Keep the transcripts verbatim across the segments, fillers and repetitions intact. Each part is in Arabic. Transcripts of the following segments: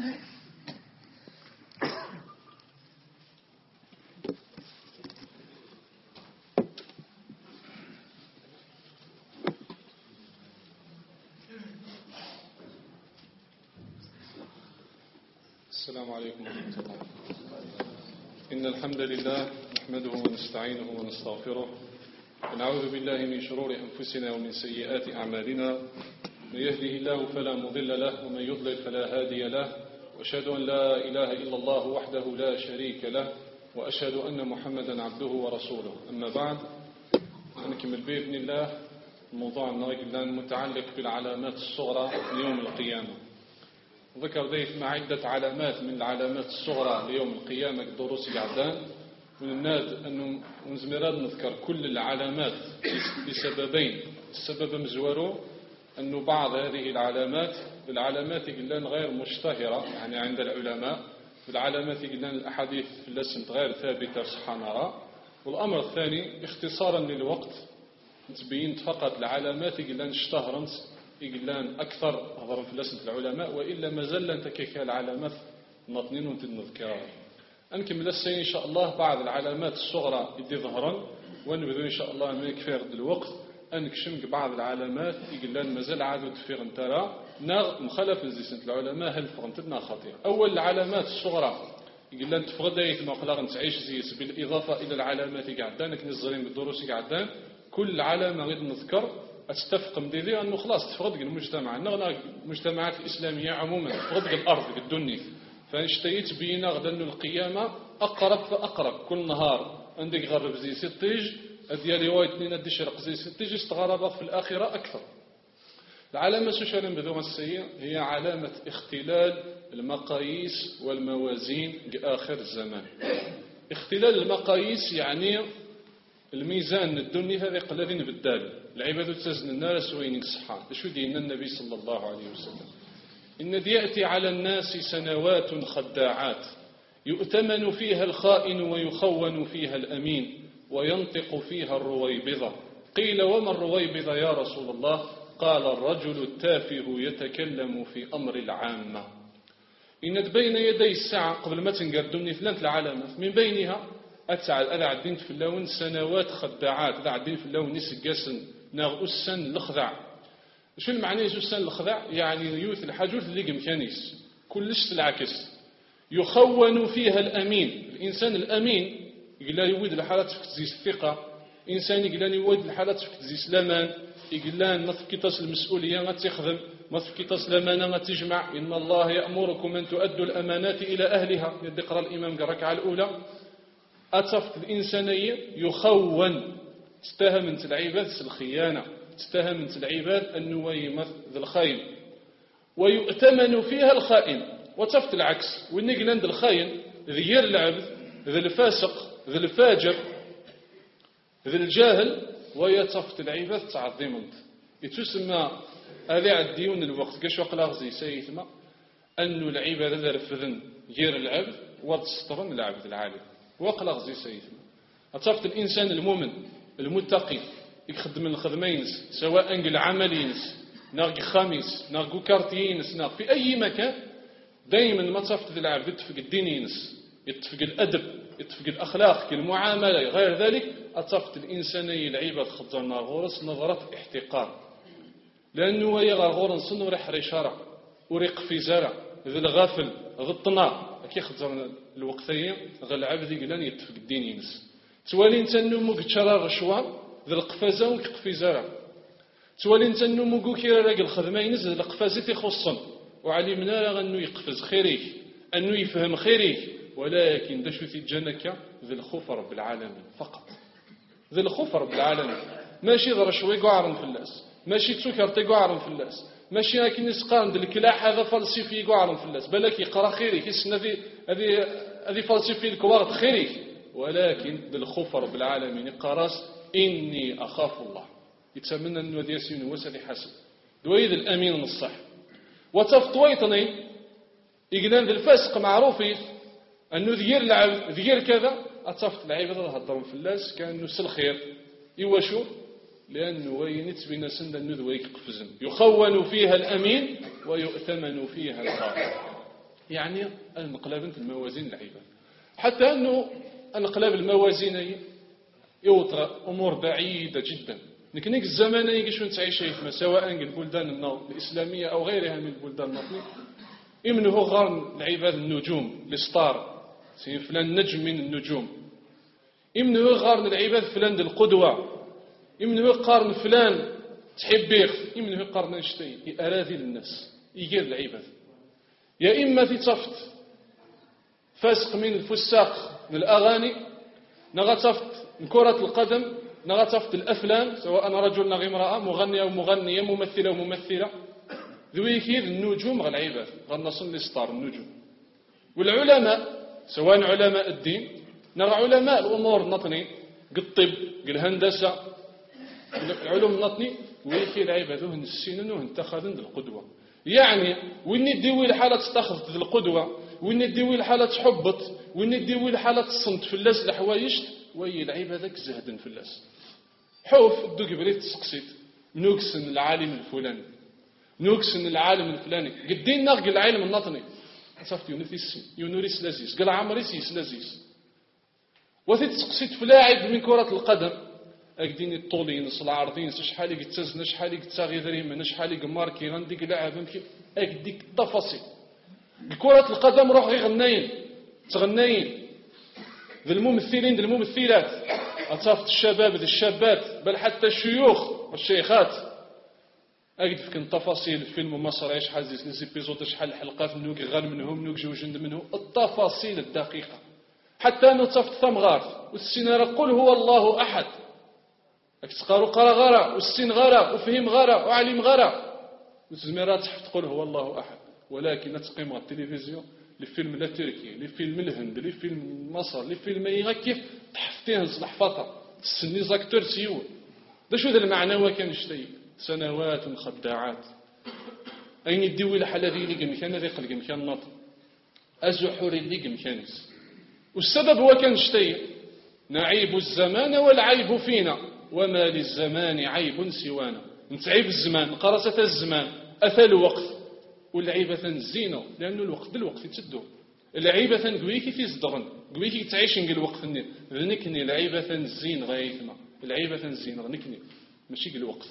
السلام عليكم ورحمة الله. إن الحمد لله نحمده ونستعينه ونستغفره ونعوذ بالله من شرور أنفسنا ومن سيئات أعمالنا. من يهده الله فلا مضل له ومن يضلل فلا هادي له، وأشهد أن لا إله إلا الله وحده لا شريك له، وأشهد أن محمدا عبده ورسوله. أما بعد، نكمل بإذن الله الموضوع الآن متعلق بالعلامات الصغرى ليوم القيامة. ذكر ذلك مع عدة علامات من العلامات الصغرى ليوم القيامة الدروس قعدان، ونناد أنه نزمراد نذكر كل العلامات لسببين. السبب مزورو أنه بعض هذه العلامات العلامات قلنا غير مشتهرة يعني عند العلماء، العلامات قلنا الأحاديث في اللسنة غير ثابتة صحة نرى. والأمر الثاني اختصارا للوقت تبين فقط العلامات قلنا اشتهرت يقولان أكثر هضرا في لسنة العلماء، وإلا ما زال تكيك العلامات نطنين ونتنذكرها. أنكمل السين إن شاء الله بعض العلامات الصغرى اللي ظهرا، ونبدو إن شاء الله ما يكفي الوقت أنكشمك بعض العلامات يقولان ما زال عادوا تفيغ انترى ناغ مخالف لسنة العلماء هل فغنتنا خطير. أول العلامات الصغرى يقولان تفغد دايت ما قلاغ تعيش زيس بالإضافة إلى العلامات قعدانك نزلين بالدروس قعدان كل علامة غير نذكر أتفق مديدي أنه خلاص تفرض المجتمع أنه المجتمعات الإسلامية عموما تفرض الأرض الدنيا، فانشتيت بينا غدا أنه القيامة أقرب فأقرب كل نهار عندك غرب زي ستيج ديالي وايد اثنين ادي شرق زي ستيج استغرب في الآخرة أكثر. العلامة سوشيال بدون السيئة هي علامة اختلال المقاييس والموازين لآخر الزمان. اختلال المقاييس يعني الميزان الدنيا هذا قلدين بالدال العبادة تزن الناس وين يصحى. شو دين النبي صلى الله عليه وسلم إن يأتي على الناس سنوات خداعات يؤتمن فيها الخائن ويخون فيها الأمين وينطق فيها الرويبضة. قيل وما الرويبضة يا رسول الله؟ قال الرجل التافه يتكلم في أمر العامة. إن بين يدي الساعة قبل ما تنقردوني ثلاث العلامات من بينها أتعال أذا عدين في اللون سنوات خداعات أذا عدين في اللون نسقسن ناغ أسن الخضع. شو المعنى أسن الخضع؟ يعني يوث الحجور اللي مكانيس كلش العكس. يخون فيها الأمين، الإنسان الأمين يقول لا يود الحالات في تزيس الثقة، إنسان يقول لا يود الحالات في تزيس الأمان، يقول لا نثق كتاس المسؤولية غتخدم نثق كتاس الأمانة غتجمع. إن الله يأمركم أن تؤدوا الأمانات إلى أهلها. يقرأ الإمام الركعة الأولى أتصفت الإنسانية يخون تستهمنت العباد الخيانة تستهمنت العباد النويمة ذي الخاين ويؤتمن فيها الخائن. وتصفت العكس والنقل عند الخاين ذي العبد ذي الفاسق ذي الفاجر ذي الجاهل ويتصفت العباد تعظيمنت. يتسمى هذا عديون الوقت كاش وقلا غزي سيثما أن العباد ذا رفذن غير العبد وتسطرن العبد العالم وقلا غزي سيثما. أتصفت الإنسان المؤمن المتقي يخدم الخدمينس سواء قل عملينس ناغ خامس ناغ كارتينس ناغ في أي مكان دائما ما تصفت ذي العبد يتفق الدينينس يتفق الأدب يتفق الأخلاق المعاملة غير ذلك. أتصفت الإنسانية العباد خضرنا غورس نظرة احتقار لأنه يغار غورس وريح رشارة وريق في زرع ذي الغافل ذي الطناء كي خضرنا الوقتية غير العبد يقولان يتفق الدينينس توالي انت نمو كتشرى رشوة ذي القفازة وكقفي زرع توالي انت نمو كي راق الخدمين ذي القفازة تخصن وعلمنا أنه يقفز خيريك أنه يفهم خيريك. ولكن دا شو تيجانك ذي الخوف رب العالمين فقط ذي الخوف رب العالمين ماشي ذا رشوي قعرن في اللاس ماشي تسكر تقعرن في اللاس ماشي لكن نسقان ذي الكلاح هذا فلسفي قعرن في اللاس بلك يقرأ خيريك يسنا ذي هذه هذه فلسفي الكوارد خيريك. ولكن ذي الخوف رب العالمين قراص إني أخاف الله يتمنى أنه ذي يسين وسلي حسن دويد الأمين الصح. وتفطويتني يقولون ذي الفاسق معروفي أنه ذير العبد ذير كذا أتصفت العباد هضرون في اللاس كأنه سلخير يوشو لأنه وينت بين سند أنه ذويك قفزن يخون فيها الأمين ويؤتمن فيها الخائن. يعني انقلاب الموازين العباد، حتى أنه انقلاب الموازين يوطر أمور بعيدة جدا. لكن الزمان يجي تعيش فيما سواء البلدان الإسلامية أو غيرها من البلدان النظمية، إمنه غارن العباد النجوم الستار سي فلان نجم من النجوم، إمنه غارن العباد فلان القدوة، إمنه قارن فلان تحبيخ، إمنه قارن نشتي أراذل الناس يجير العباد. يا إما في تفت فاسق من الفساق من الأغاني، نغتفت من كرة القدم، نغتفت الأفلام سواء رجل أو امرأة، مغني أو مغنية، ممثلة أو ممثلة، ذوي كيد النجوم غير العباد غنصن لستار النجوم. والعلماء سواء علماء الدين نرى علماء الأمور النطني كالطب كالهندسة العلوم النطني ويكي العباد وهن السنن وهن اتخذن القدوة. يعني وين يديوي الحالة تستخذ القدوة، وين يديوي الحالة تحبط، وين يديوي الحالة تصنت في اللاس الحوايج وي العباد زهدن في اللاس. حوف الدوك بريت تسقسيت نوكسن العالم الفلاني، نوكسن العالم الفلاني قدين ناقل العالم النطني صافت يونوريس يونوريس لازيس قال عمريس لازيس. وثي تسقسيت في لاعب من كرة القدم أكديني الطولين العارضين شحال يتزن شحال يتساغي ذريم شحال يماركي غنديك لاعب يمكن أكديك التفاصيل. كرة القدم روح غير غناين تغناين ذي الممثلين ذي الممثلات أتصافت الشباب ذي الشابات بل حتى الشيوخ والشيخات أجد فيك التفاصيل فيلم مصري شحال زي ليزيبيزود شحال الحلقات منو كيغال منهم منو جوج منه التفاصيل الدقيقة حتى أنه تصافت ثمغار والسينارة قل هو الله أحد تقارو قرا غرا والسين غرا وفهم غرا وعلم غرا وزميرات تحفظ تقول هو الله أحد. ولكن تقيم على التلفزيون لفيلم لا تركي لفيلم الهند لفيلم مصر لفيلم اي كيف تحفتيه صلحفطه تسني زاكتور سيول دا شو ذا المعنى وكان شتي سنوات مخدعات اين يديوي الحاله ذي اللي مكان ذي قلق مكان نط ازحور اللي مكانس. والسبب هو كان شتي نعيب الزمان والعيب فينا وما للزمان عيب سوانا. نتعيب الزمان قرصة الزمان أثل وقت والعيبة الزينة لأنه الوقت بالوقت يتسدو العيبة قويكي في زدغن قويكي تعيش نقل الوقت النير ذنكني العيبة الزين غايثنا العيبة الزين غنكني ماشي قل الوقت.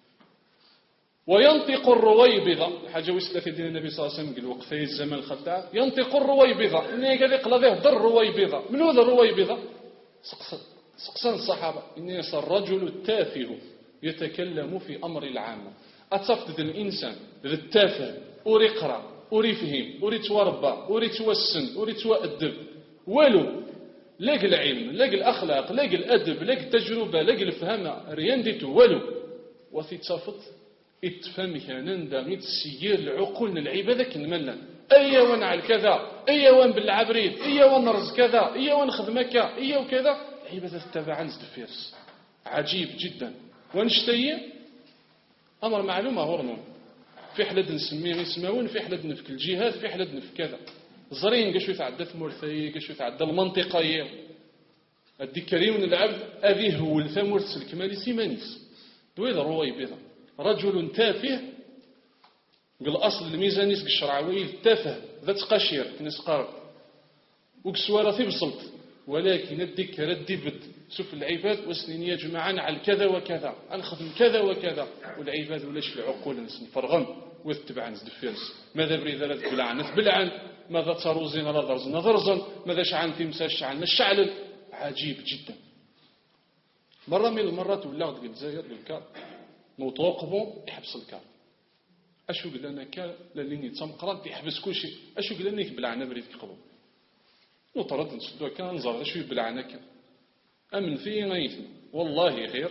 وينطق الرويبضة حاجة وسلت دين النبي صلى الله عليه وسلم قل الوقت في الزمن الخداع ينطق الرويبضة إني قال يقل ذيه ضر الرويبضة من هو ذا الرويبضة سقسان الصحابة إني صار الرجل التافه يتكلم في أمر العامة. أتصفت الإنسان ذا التافه أوري قرأ أوري فهم أوري توربى أوري توسن أوري تؤدب ولو لاق العلم لاق الأخلاق لاق الأدب لاق التجربة لاق الفهم ريان ديتو ولو وفي تصفت اتفهم كان دامي تسيير العقول العبادة كنملا أي وان على كذا أي وان بالعبريد أي وان رز كذا أي وان خدمك أي وكذا عبادة تتبع نزد فيرس عجيب جدا. ونشتي أمر معلومة هرنون في حلد نسميه يسمعون في حلد نفك الجهاد في حلد نفك كذا زرين قشو يتعدى ثمورثي قشو يتعدى المنطقة الذكريون العبد أذيه هو الثمورث الكمالي سيمانيس دويد الرواي بيضا رجل تافه قل أصل الميزانيس الشرعوي التافه ذات قشير كنس قارب وكسوارة في بسلط ولكن الذكر الدبد شوف العباد وسنين يجمعان على كذا وكذا أنخدم كذا وكذا والعباد ولاش العقول نفرغن واتبع نزد فيرس ماذا بريد لا تبلعن تبلعن ماذا تروزين لا ضرزن ضرزن ماذا شعن في مساج شعن الشعل عجيب جدا. مرة من المرات ولا غد الجزائر بالكار نوطوقبو يحبس الكار أشو قل لنا كار لاني تمقرات يحبس كل شيء أشو قل لنا يبلعنا بريد كقبو وطرد نسدو كان نزار أشو يبلعنا كار أمن فيه غيثنا والله خير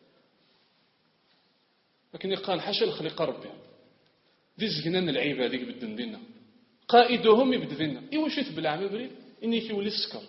لكن يقال حاشا الخليقة ربي دي زقنان العيبة هذيك بدن دينا قائدهم يبدذنا إيوا شو يتبلع مبريد إني كيولي السكر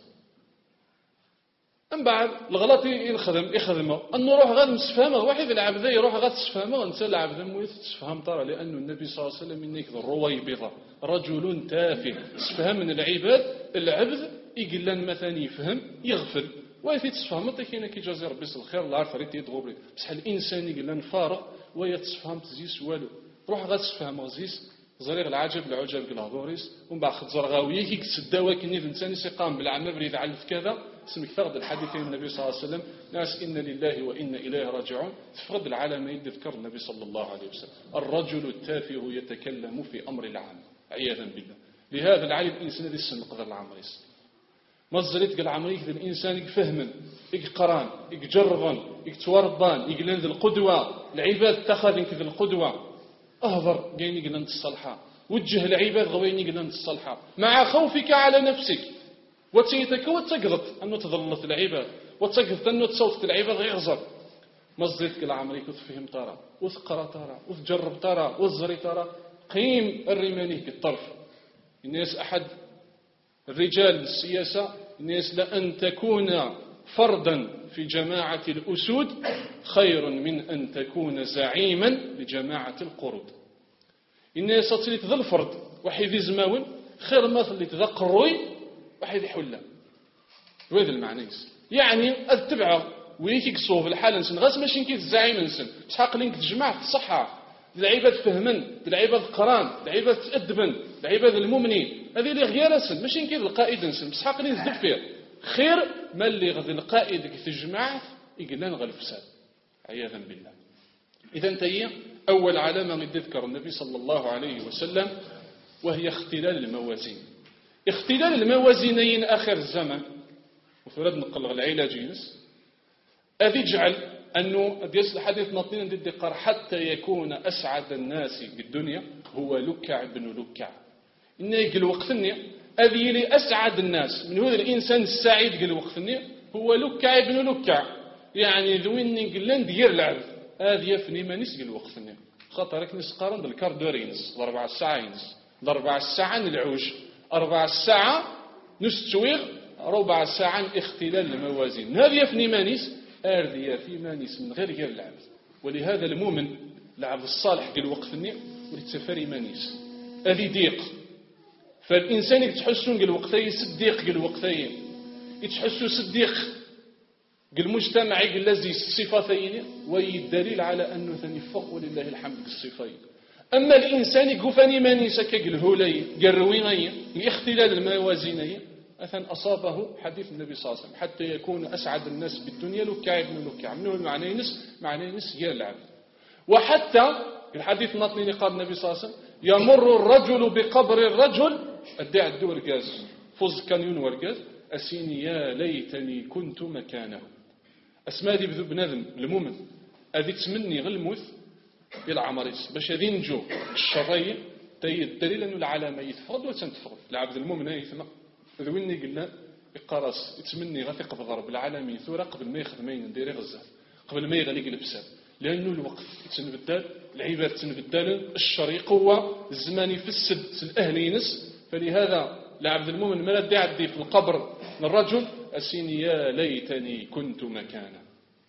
من بعد الغلط يخدم يخدمه أنه روح غاد مسفهمه واحد العبد يروح غاد تسفهمه أنت العبد مويت تسفهم ترى لأنه النبي صلى الله عليه وسلم إنك الرويبضة رجل تافه تسفهم من العباد العبد يقلن مثلا يفهم يغفل ويثي تسفهم كاين كي جازي ربي الخير الله عارف ريت يدغوبري بصح الانسان يقلن فارغ ويتصفهم تزيس والو روح غاد تسفهم غزيس زريغ العجب العجب الهضوريس ومن بعد خزر غاويه كي تسداوا كني الانسان يقام بالعمل بريد علف كذا اسمك فقد الحديثين النبي صلى الله عليه وسلم ناس إن لله وإن إليه راجعون تفقد العالم يذكر النبي صلى الله عليه وسلم الرجل التافه يتكلم في أمر العام عياذا بالله. لهذا العالم الإنسان ذي السن قدر العمريس مزريت قال عمريك ذي الإنسان يفهما يقران يجربا يتوربان يقلن ذي القدوة العباد اتخذن كذي القدوة أهضر جايني قلن الصالحة وجه العباد غويني قلن الصالحة مع خوفك على نفسك وتيتك وتقضت أنه تظلت العباد وتقضت أنه تصوت العباد غيغزر مزيت قال عمريك وتفهم ترى وتقرأ ترى وتجرب ترى وتزري ترى قيم الرماني كالطرف. الناس أحد الرجال السياسة الناس لأن تكون فردا في جماعة الأسود خير من أن تكون زعيما لجماعة القرود. الناس تصليت ذا الفرد واحد ذي زماون خير ما تصليت ذا قروي واحد يحوله. وهذا المعنى يعني أتبعه ويكيك صوف الحالة نسن غاس ماشي كيف الزعيم نسن بشحق لينك تجمع الصحة العباد فهمن العباد قران العباد تأدبن العباد المؤمنين هذه اللي غير سن ماشي كيف القائد نسن بشحق لين تدب فيه خير ما اللي غادي القائد كي تجمع يقلان غير الفساد عياذا بالله. إذا انتهي أول علامة يذكر النبي صلى الله عليه وسلم وهي اختلال الموازين. اختلال الموازينين آخر الزمن وفرد نقل العلاج ينس أذي جعل أنه ديس الحديث نطين ضد الدقار حتى يكون أسعد الناس بالدنيا هو لكع بن لكع إنه يقل وقتني أذي لي أسعد الناس من هو الإنسان السعيد قل وقتني هو لكع بن لكع يعني ذوين قلن دير العرض هذه يفني ما نسقل وقتني خاطرك نسقارن بالكاردورينس لأربع الساعة ينس لأربع الساعة العوج أربع الساعة نستويغ ربع ساعة اختلال الموازين هذه يفني مانيس آردية في مانيس من غير غير العبد. ولهذا المؤمن العبد الصالح قال وقتني ولتسفري مانيس هذه ضيق. فالإنسان يتحسون قال وقتين صديق قال وقتين يتحسوا صديق قال مجتمع قال لازم الصفتين والدليل على أنه ثاني فوق ولله الحمد الصفين. أما الإنسان يقفني مانيس كقل هولي قال رويني لاختلال الموازينين أثن أصابه حديث النبي صلى الله عليه وسلم حتى يكون أسعد الناس بالدنيا لكع بن لكع منه المعنى ينس معنى ينس غير العبد. وحتى الحديث نطني قال النبي صلى الله عليه وسلم يمر الرجل بقبر الرجل أدعى الدور قاز فوز كان ينور قاز أسيني يا ليتني كنت مكانه. أسماء ذي بذو بنادم المؤمن أذي تمني غير الموت إلى عمريس باش هذي نجو الشرعي تي الدليل أنه العلامة يتفرد وتنتفرد العبد المؤمن يثمر ذويني قلنا يقرص يتمني غثق بضرب العالمين ثورة قبل ما ياخذ ما يندير غزال قبل ما يغلق البساد لأنه الوقت يتنبدل العباد تنبدل الشر قوة الزمان يفسد الأهل ينس. فلهذا العبد المؤمن ما لا يعدي في القبر الرجل أسيني يا ليتني كنت مكانه.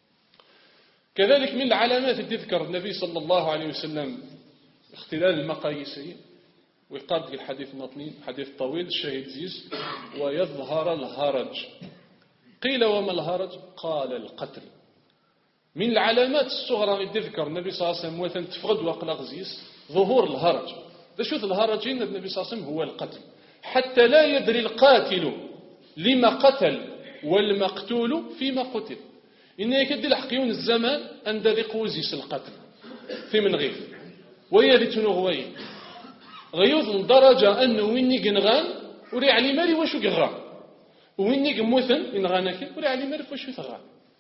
كذلك من العلامات التي ذكر النبي صلى الله عليه وسلم اختلال المقاييسين ويقال الحديث النطني حديث طويل الشهيد زيز ويظهر الهرج. قيل وما الهرج؟ قال القتل. من العلامات الصغرى التي ذكر النبي صلى الله عليه وسلم مثلا تفقد وقلق زيز ظهور الهرج. ده شوف الهرجين النبي صلى الله عليه وسلم هو القتل حتى لا يدري القاتل لما قتل والمقتول فيما قتل. إنه يكدي الحقيون الزمان أن ذي قوزيس القتل في من غير ويدي تنغوي غيوض لدرجة أنه ويني قنغان وري علي مالي وشو قغان ويني قموثن إنغانك وري علي مالي وشو ثغان.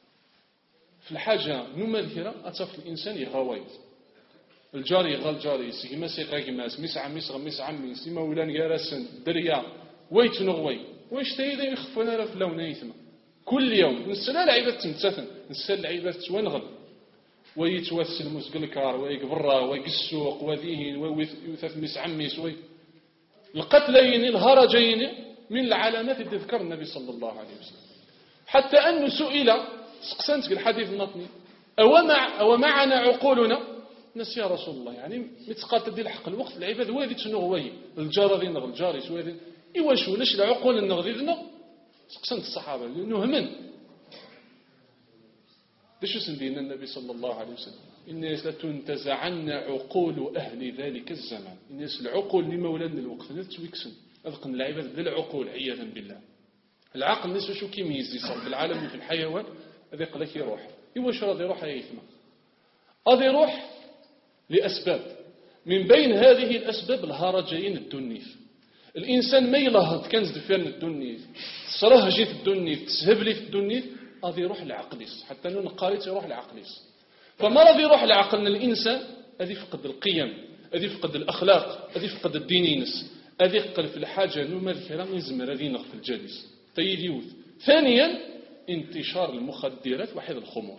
في الحاجة نوما ذكرة أتصف الإنسان يغاويت الجاري يغال جاري سيما سيقا كماس مسعى مسغى مسعى من سيما ولان يارسن دريا ويت نغوي ويش تيدا يخفونا في اللون يثما كل يوم نسلا العباد تمتثن نسلا العباد توانغل ويتوسل مسقلكار ويقبرا ويقسوق وذيهن ويثث مسعميس وي القتلين الهرجين من العلامات التي ذكر النبي صلى الله عليه وسلم. حتى أنه سئل سقسنت الحديث النطني أو, مع أو معنا عقولنا ناس يا رسول الله يعني متقاتل دي الحق الوقت العباد وادي تنغوي الجار ذي نغ الجاري سوادي إيواشو ليش العقول النغذي ذنغ سقسنت الصحابة لأنه همن ليش سندينا النبي صلى الله عليه وسلم الناس لتنتزعن عقول أهل ذلك الزمان. الناس العقول اللي مولانا الوقت نتويكسن أذقن العباد بالعقول عياذا بالله. العقل الناس شو كيميز يصاب بالعالم في الحيوان هذا يقول لك يروح يواش راضي يروح يثمى هذا يروح لأسباب من بين هذه الأسباب الهرجين الدنيف. الإنسان ما يلاحظ كنز دفن الدنيف صراه جيت الدنيف تسهب لي في الدنيف هذا يروح لعقليس حتى أنه نقاريت يروح لعقليس. فما راضي يروح لعقلنا الإنسان هذا يفقد القيم هذا يفقد الأخلاق هذا يفقد الدينينس هذا يقل في الحاجة أنه ما الكلام يزمر هذه نغف الجالس تيديوث. ثانيا انتشار المخدرات وحيد الخمور.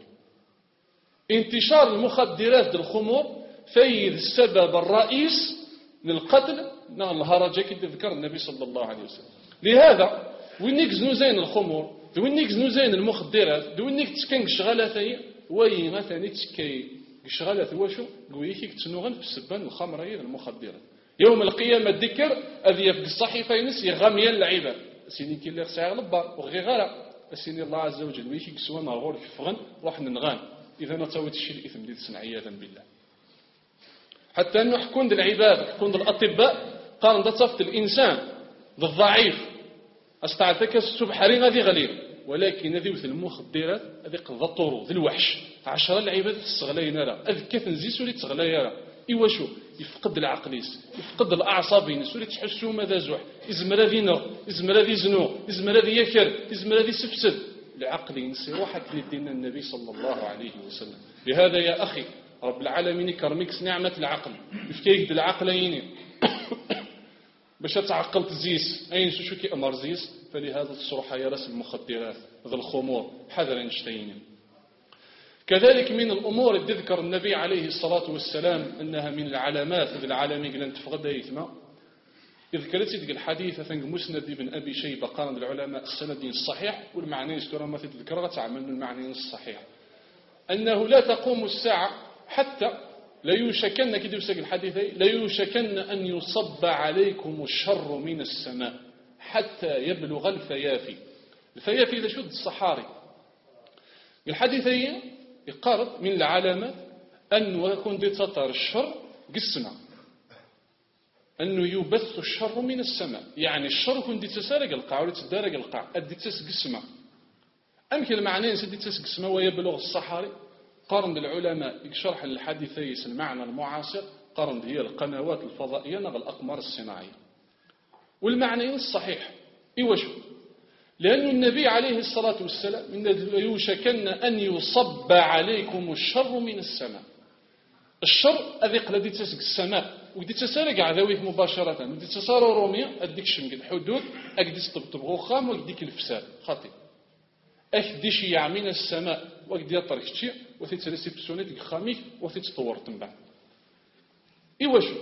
انتشار المخدرات الخمور فايد السبب الرئيس للقتل نعم الهرجة كي ذكر النبي صلى الله عليه وسلم. لهذا وينك زنوزين الخمور وينك زنوزين المخدرات وينك تسكن شغالة وي مثلا تسكي شغالة واشو قويك تسنوغن في السبان الخمر المخدرات. يوم القيامة الذكر أذي في الصحيفة ينسي غاميا العباد سيني كي اللي خسع غلبا وغي غير سيني الله عز وجل ويكي كسوانا غور كفغن روح ننغان إذا ما تسويت الشيء الإثم دي تسنع عياذا بالله. حتى أنه حكون دي العباد حكون دي الأطباء قارن تصفت الإنسان ذي الضعيف أستعتك السبحري غادي غليل ولكن هذه مثل المخدرات هذه قضى الطرو ذي الوحش عشرة العباد تستغلين لا هذه كيف نزيس ولي تغلين لا إيوا شو يفقد العقليس يفقد الأعصاب سولي تحسوا ماذا زوح إزمر ذي نغ إزمر ذي زنو إزمر ذي يكر إزمر ذي سفسد العقل ينسي روحك لدين النبي صلى الله عليه وسلم. لهذا يا أخي رب العالمين يكرمك نعمة العقل يفكيك العقلين باش تعقل تزيس أين شو كي أمر زيس. فلهذا تصرح يا راس المخدرات ذا الخمور حذرا نشتين. كذلك من الأمور اللي ذكر النبي عليه الصلاة والسلام أنها من العلامات ذي العالمين لن تفقد يثمى. إذ كانت تلك الحديثة مسند بن أبي شيبة قال العلماء السند الصحيح والمعنى يستر ما تذكر تعمل المعنى الصحيح أنه لا تقوم الساعة حتى لا يوشكن كده يسجل الحديثين لا يوشكن أن يصب عليكم الشر من السماء حتى يبلغ الفيافي. الفيافي إذا شد الصحاري. الحديثين يقارب من العلامات أنه يكون دي تطر الشر قسمة أنه يبث الشر من السماء يعني الشر يكون دي تسارق القاع ولا تدارق القاع أدي تسقسمة أمكن المعنى سدي تسقسمة ويبلغ الصحاري. قارن العلماء يشرح الحديثيس المعنى المعاصر قارن هي القنوات الفضائية نغ الأقمار الصناعية والمعنى الصحيح إيوشو لأن النبي عليه الصلاة والسلام إن يوشكن أن يصب عليكم الشر من السماء. الشر أذيق الذي تسق السماء ودي تسارق عذويك مباشرة ودي تسارع رومية أديك شمك الحدود أكديس طبطب خام وأكديك الفساد خاطئ أكديش يعمين السماء وأكدي يطرق شيء وتترسي بسونيتك خاميك وتتطور تنبع. إيوشو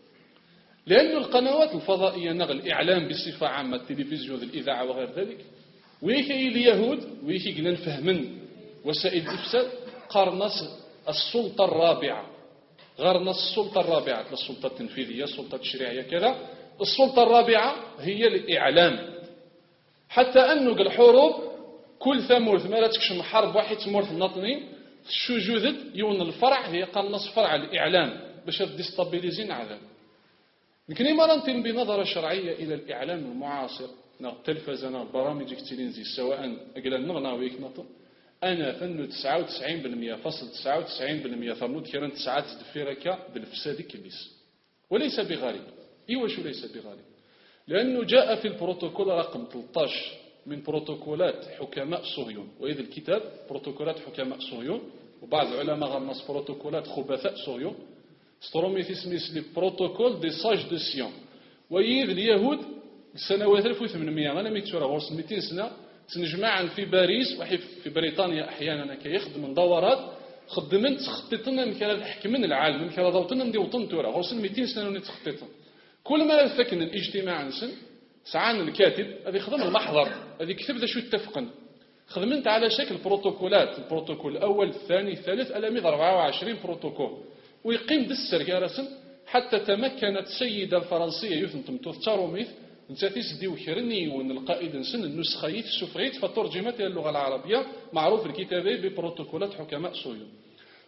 لأن القنوات الفضائية نغ الإعلام بصفة عامة التلفزيون الإذاعة وغير ذلك ويكي اليهود ويكي قلنا نفهمن وسائل الإفساد قرنص السلطة الرابعة غير السلطة الرابعة السلطة التنفيذية السلطة التشريعية كذا. السلطة الرابعة هي الإعلام حتى أنه الحروب كل ثمورث ما لا تكشم حرب واحد ثمورث الناطنين شو جوذد يون الفرع هي قرنص فرع الإعلام باش ديستابيليزين عذاب. يمكن ما ننتم بنظرة شرعية إلى الإعلام المعاصر التلفزة برامج كتيرينزي سواء أقل نغنا ويك نطن أنا فنو تسعة وتسعين بالمئة فصل تسعة وتسعين بالمئة ثمود كيران تسعة دفيرك بالفساد كبيس وليس بغريب. إيوش ليس بغريب لأنه جاء في البروتوكول رقم ثلاثة عشر من بروتوكولات حكماء صهيون وإذا الكتاب بروتوكولات حكماء صهيون وبعض العلماء غمص بروتوكولات خبثاء صهيون ستروميث اسميس لي بروتوكول دي ساج دو سيون ويذ اليهود السنوات ألف وثمانمئة أنا ميتورا غورس مئتين سنة تنجمعا في باريس وحي في بريطانيا أحيانا كيخدم دورات خدمن تخطيطنا من كلا حكمن العالم من كلا ضوطنا ندي وطن تورا غورس مئتين سنة وني تخطيطنا كل ما فكن الاجتماع نسن ساعان الكاتب هذا يخدم المحضر هذا كتب ذا شو اتفقن خدمنت على شكل بروتوكولات البروتوكول الأول الثاني الثالث ألاميذ أربعة وعشرين بروتوكول ويقيم دسر كارسن حتى تمكنت سيدة الفرنسية يثنتم تذكروا نساتيس ديو خيرني وان القائد نسن النسخيت السفريت فترجمت إلى اللغة العربية معروف الكتابي ببروتوكولات حكماء صهيون.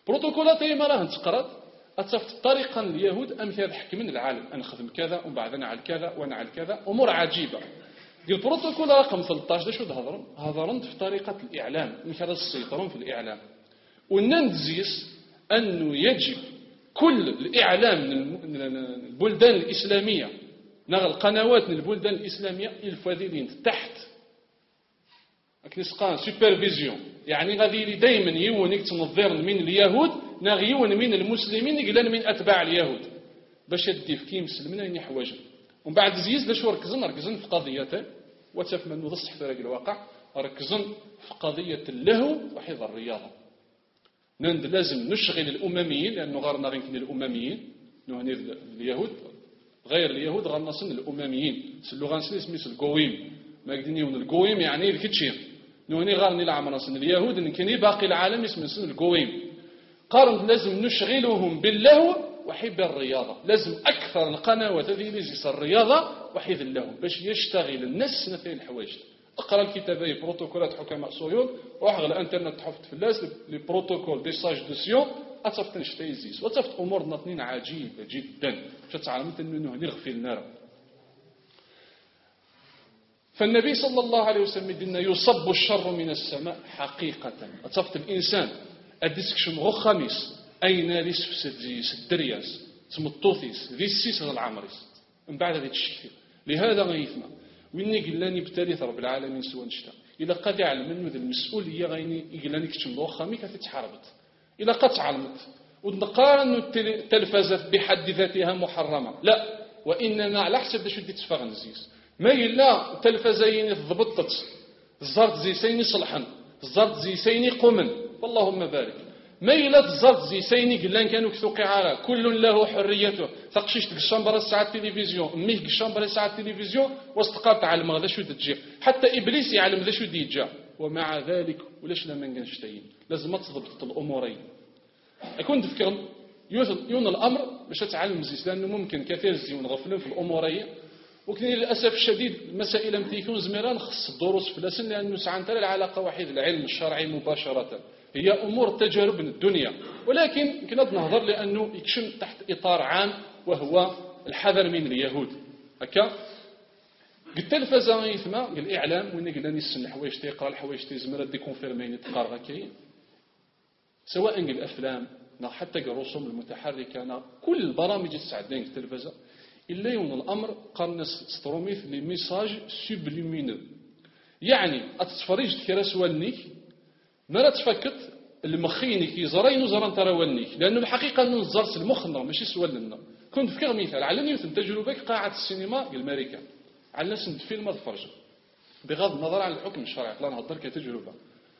بروتوكولات ما راه تقرات أتصفت الطريقة اليهود أم كذا حكم من العالم أنا خدم كذا ومن بعد أنا على كذا وأنا على كذا أمور عجيبة. ديال البروتوكول رقم ثلاثة عشر شو هضروا هضروا في طريقة الإعلام من كذا السيطرون في الإعلام وننزيس أنه يجب كل الإعلام من البلدان الإسلامية نغ القنوات من البلدان الإسلامية الفاذلين تحت أكنسقان سوبرفيزيون يعني غادي دائما يونيك تنظر من اليهود نغ يون من المسلمين يقلن من أتباع اليهود باش يديف كيم سلمنا يني حواجه ومن بعد زيز لاش ركزن ركزن في قضيته وتف من نصح في الواقع ركزن في قضية اللهو وحفظ الرياضة نند لازم نشغل الأمميين لأنه غيرنا غير الأمميين نهني اليهود غير اليهود غيرنا صن الأمميين سلو غانسلي سميس القويم ما قدين يون القويم يعني الكتشير نهني غيرني لعمنا صن اليهود نكني باقي العالم اسم سن القويم قارن لازم نشغلهم باللهو وحب الرياضة لازم أكثر القنوات هذه اللي يصير الرياضة وحيد اللهو باش يشتغل الناس في الحوايج اقرا الكتاب هي بروتوكولات حكماء صهيون روح على الانترنت تحفظ في الناس لي بروتوكول دي ساج دو سيون اتصفت نشتيزيس وتصفت امورنا اثنين عجيبه جدا باش تعلمت انه نغفل النار. فالنبي صلى الله عليه وسلم دينا يصب الشر من السماء حقيقه اتصفت الانسان اديسك شمغو خميس اين ليس في الدرياس تمطوثيس ذي السيس العمريس من بعد هذه الشيء لهذا غيثنا ويني قلاني بتالي رب العالمين سوى نشتا إلا قد يعلم منه ذي المسؤولية غيني يقلاني كتشم ضوخامي كتتحاربت إلا قد تعلمت ونقارن التلفزة بحد ذاتها محرمة لا وإنما على حسب شو دي تفاغ نزيز ما إلا التلفزة يني ضبطت الزرد زي سيني صلحا الزرد زي سيني قمن واللهم بارك ما إلا الزرد زي سيني قلان كانوا كثوقي عارا كل له حريته تقشيش تقشان برا الساعة التلفزيون ميه قشان برا الساعة التلفزيون واستقاط تعلم هذا شو تجي حتى إبليس يعلم ذا شو ديجا ومع ذلك ولاش لما نقنشتين لازم تضبط الأمورين أكون تفكر يون الأمر باش تعلم زيس لأنه ممكن كثير زيون غفلين في الأمورين وكان للأسف الشديد المسائل لم تكون زميران خص الدروس في الأسن لأنه ساعة ترى العلاقة وحيد العلم الشرعي مباشرة هي أمور تجارب من الدنيا ولكن يمكن نهضر لأنه يكشم تحت إطار عام وهو الحذر من اليهود هكا قلت التلفزة يثما قال الإعلام وين قال نسن الحوايج تيقرا الحوايج تيزمر دي كونفيرمين تقرا كاين سواء قال الأفلام نا حتى الرسوم المتحركة كل البرامج السعدين في التلفزة إلا يون الأمر قرن ستروميث لي ميساج سوبليمينو يعني أتتفرج كرا سوالنيك ما لا تفكت المخينك يزرين وزران تراولنيك لأنه الحقيقة أنه نزرس المخنا ماشي سوالنا كنت فكر مثال على نيوتن تجربك قاعة السينما الأمريكا على الناس فيلم الفرج بغض النظر عن الحكم الشرعي لا نهضر كتجربة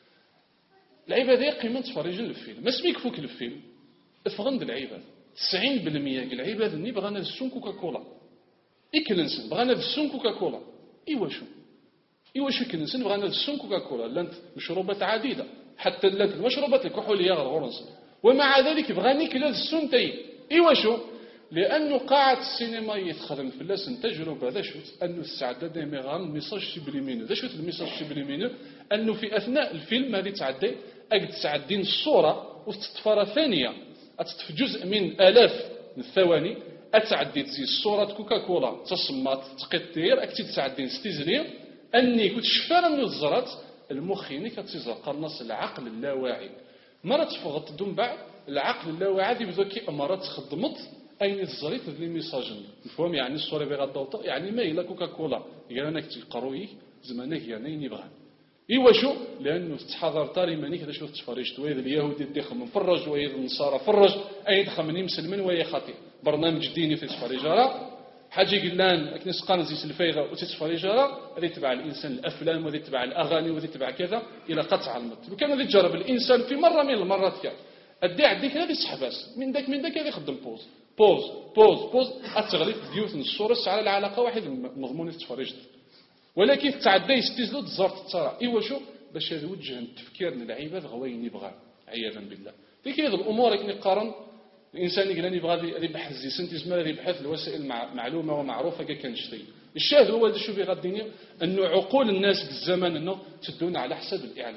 العباد قيمة تفرجين الفيلم ما سميك فوك الفيلم افغند العباد تسعين بالمية العباد اللي بغانا السون كوكا كولا إكلنسن بغانا السون كوكا كولا إيوا شو إيوا شو كنسن بغانا السون كوكا كولا لانت مشروبات عديدة حتى لانت المشروبات الكحولية غرغرنس ومع ذلك بغاني كلا السون تاي إيوا شو لأنه قاعة السينما يتخدم في اللسن تجربة ذا شوت أنه السعادة دائما غان ميساج سوبليمينو ذا شوت الميساج سوبليمينو أنه في أثناء الفيلم هذه تعدي أقد تعدين الصورة وتتفرى ثانية أتطف جزء من آلاف الثواني أتعدي تزي الصورة كوكاكولا تصمات تقطير أكتي تعدين ستيزلير أني كنت شفارا من الزرات المخيني كتزر قرنص العقل اللاواعي مرة تفغط دون بعد العقل اللاواعي دي بذوكي أمارات خدمت أين الزريط ذي ميساجن نفهم يعني الصورة بغا يعني ما إلا كوكاكولا يقال كتي قرويه زمانك يعني نبغى إيوا شو لأنه تحضر تاري مانيك هذا شو تفرجت ويا اليهود يدخل من فرج ويا النصارى فرج أي دخل مسلمين ويا خاطئ برنامج ديني في تفرج راه حاجة قلان أكنس قانزي سلفيغة وتتفرج راه هذا تبع الإنسان الأفلام وهذا تبع الأغاني وهذا تبع كذا إلى قطع المت وكان هذا تجرب الإنسان في مرة من المرات كان أدي عديك هذا يسحباس من ذاك من ذاك هذا يخدم بوز بوز بوز بوز أتغلط ديوث الصورة على العلاقة واحد مضمون تفرجت ولكن تعدى يستزلوا تزارت الترى إيوا شو باش هذا وجه التفكير من العباد غوين يبغى عياذا بالله في كذا الأمور كني قارن الإنسان يقول يبغى يبحث زي سنتي زمان يبحث الوسائل معلومة ومعروفة كان شيء الشاهد هو هذا شو في غاديني أنه عقول الناس بالزمان أنه تدون على حساب الإعلام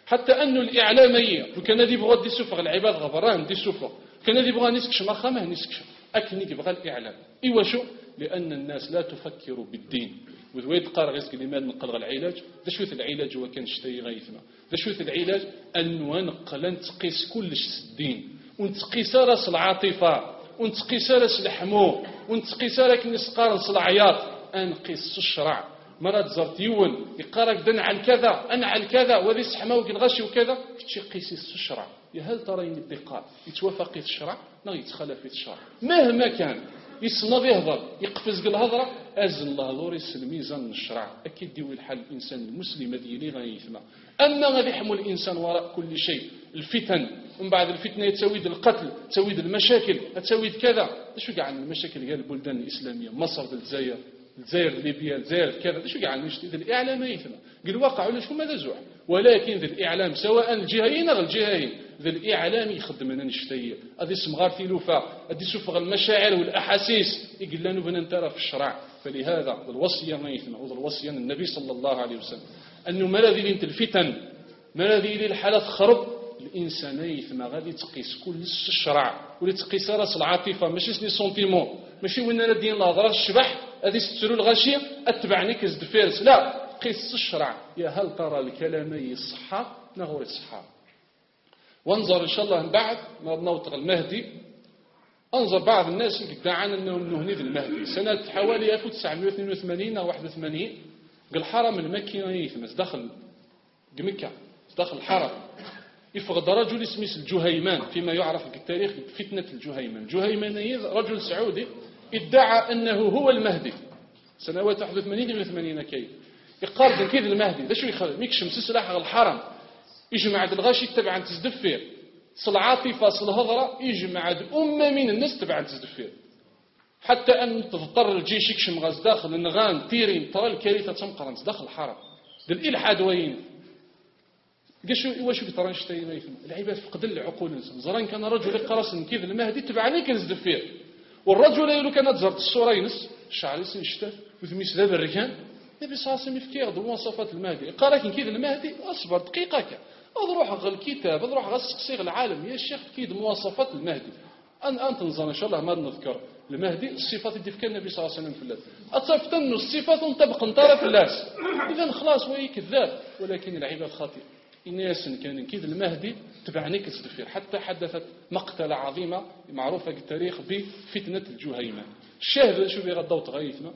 حتى أنه الإعلامية لو كان هذه يبغى دي سفر العباد غبران دي سفر كان هذه يبغى نسكش مخامه نسكش أكني يبغى الإعلام إيوا شو لأن الناس لا تفكر بالدين وذويت قار غير كلمات نقل العلاج ذا شوث العلاج هو كان شتي غيثنا ذا شوث العلاج أن نقل نتقيس كلش الدين ونتقيس راس العاطفة ونتقيس راس الحمو ونتقيس راك نسقار العياط أنقيس الشرع مرات زرت يون يقارك دن على كذا أنا على كذا وذي سحماوك الغشي وكذا كتشي قيسي الشرع يا هل ترين الدقات يتوافق الشرع لا يتخلف الشرع مهما كان يصنض يهضر يقفز الهضره ازن الله دور الميزان الشرع اكيد ديوي الحال الانسان المسلم هذه اللي غيثما اما غادي يحمل الانسان وراء كل شيء الفتن ومن بعد الفتنه تسويد القتل تسويد المشاكل تسويد كذا شو كاع المشاكل ديال البلدان الاسلاميه مصر الجزائر الجزائر ليبيا الجزائر كذا شو كاع نشتي الاعلام يثما قال الواقع ولا شو ماذا زوح ولكن ذا الاعلام سواء الجهين او الجهين ذا الإعلام يخدم لنا نشتي هذه سمغار تلوفا هذه سفغ المشاعر والأحاسيس يقول لنا بنا نترى في الشرع فلهذا الوصية ما يثنى والوصية النبي صلى الله عليه وسلم أنه ما الذي لنت الفتن ما الذي للحالات خرب الإنسان يثنى غادي تقيس كل الشرع ولي تقيس راس العاطفة ماشي سني سونتيمون ماشي وين انا دين الهضره الشبح هذه سترو الغاشيه اتبعني كزد فارس لا قيس الشرع يا هل ترى الكلام يصحى نغور الصحة وانظر إن شاء الله من بعد ما نوطق المهدي انظر بعض الناس يدعون أنه هنيذ المهدي سنة حوالي ألف وتسعمائة واثنين وثمانين أو واحد وثمانين قال الحرم المكي يثمس داخل مكة داخل الحرم يفقد رجل اسمه الجهيمان فيما يعرف في التاريخ فتنة الجهيمان الجهيمان رجل سعودي ادعى أنه هو المهدي سنوات واحد وثمانين إلى ثمانين كي يقارن كيف المهدي ده شو يخلي ميكش مسلح الحرم يجمع الغاشي تبع تزدفير صلعاتي فاصل هضرة يجمع أمة من الناس تبع تزدفير حتى أن تضطر الجيش يكشم غاز داخل النغان تيرين ترى الكارثة تمقرن داخل الحرم ده الإلحاد وين قشوا إيواشو كترانش تايميثم العباد فقد العقول نسم زران كان رجل قرص كيف المهدي تبعني كنزدفير والرجل يلو كانت زرت الصورة ينس شعري سنشتف وذميس ذا الركان نبي صاصم يفكير دو مواصفات المهدي قال لكن كيف المهدي أصبر دقيقة كا أضروح غل الكتاب أضروح غل السقسيغ العالم يا شيخ كيد مواصفات المهدي أن أنت نظن إن شاء الله ما نذكر المهدي الصفات اللي في النبي صلى الله عليه وسلم في الله أتصفتن الصفات تبقى انطرف في الناس إذا خلاص وهي كذاب ولكن العباد خاطئ الناس كان كيد المهدي تبعني كالزدفير حتى حدثت مقتلة عظيمة معروفة في التاريخ بفتنة الجهيمان الشاهد شو بيغضوا تغيثنا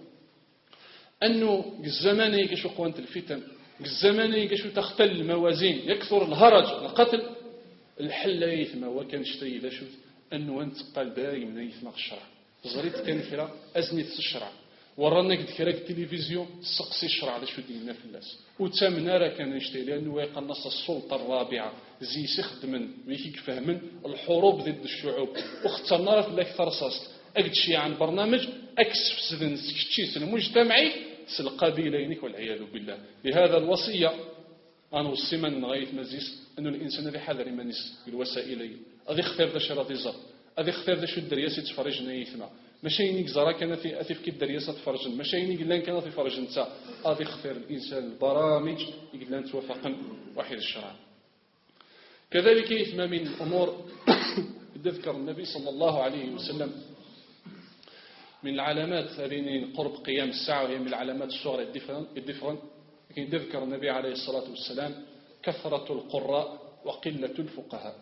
أنه الزمان يكشو قوانت الفتن الزمان يكشو تختل الموازين يكثر الهرج القتل الحل يثمى وكان اشتري لا شو أنه أنت قال دائما يثمى الشرع زريت كان كرا أزنيت الشرع ورانا قد كرا التلفزيون سقسي الشرع على شو دينا في الناس وتامنا راه كان يشتري لأنه يقنص السلطة الرابعة زي سيخدمن ويكيك فهمن الحروب ضد الشعوب واخترنا في الأكثر صاص أجد شيء عن برنامج أكسف سدن سكتشيس المجتمعي سالقبيلينك والعياذ بالله لهذا الوصية أنا وصي من غاية مزيس أنه الإنسان ذي حذر منيس بالوسائل أذي اختار ذا شراطي زر أذي اختار ذا شو الدرياسة تفرجنا يثنى ماشي ينيك زرا كان في أثف كي الدرياسة تفرجن ماشي ينيك لان كان في فرجن تا أذي اختار الإنسان البرامج يقول لان توافقا وحيد الشرع كذلك يثمى من الأمور يذكر النبي صلى الله عليه وسلم من العلامات هذين قرب قيام الساعة وهي من العلامات الصغرى الدفرن لكن يذكر النبي عليه الصلاة والسلام كثرة القراء وقلة الفقهاء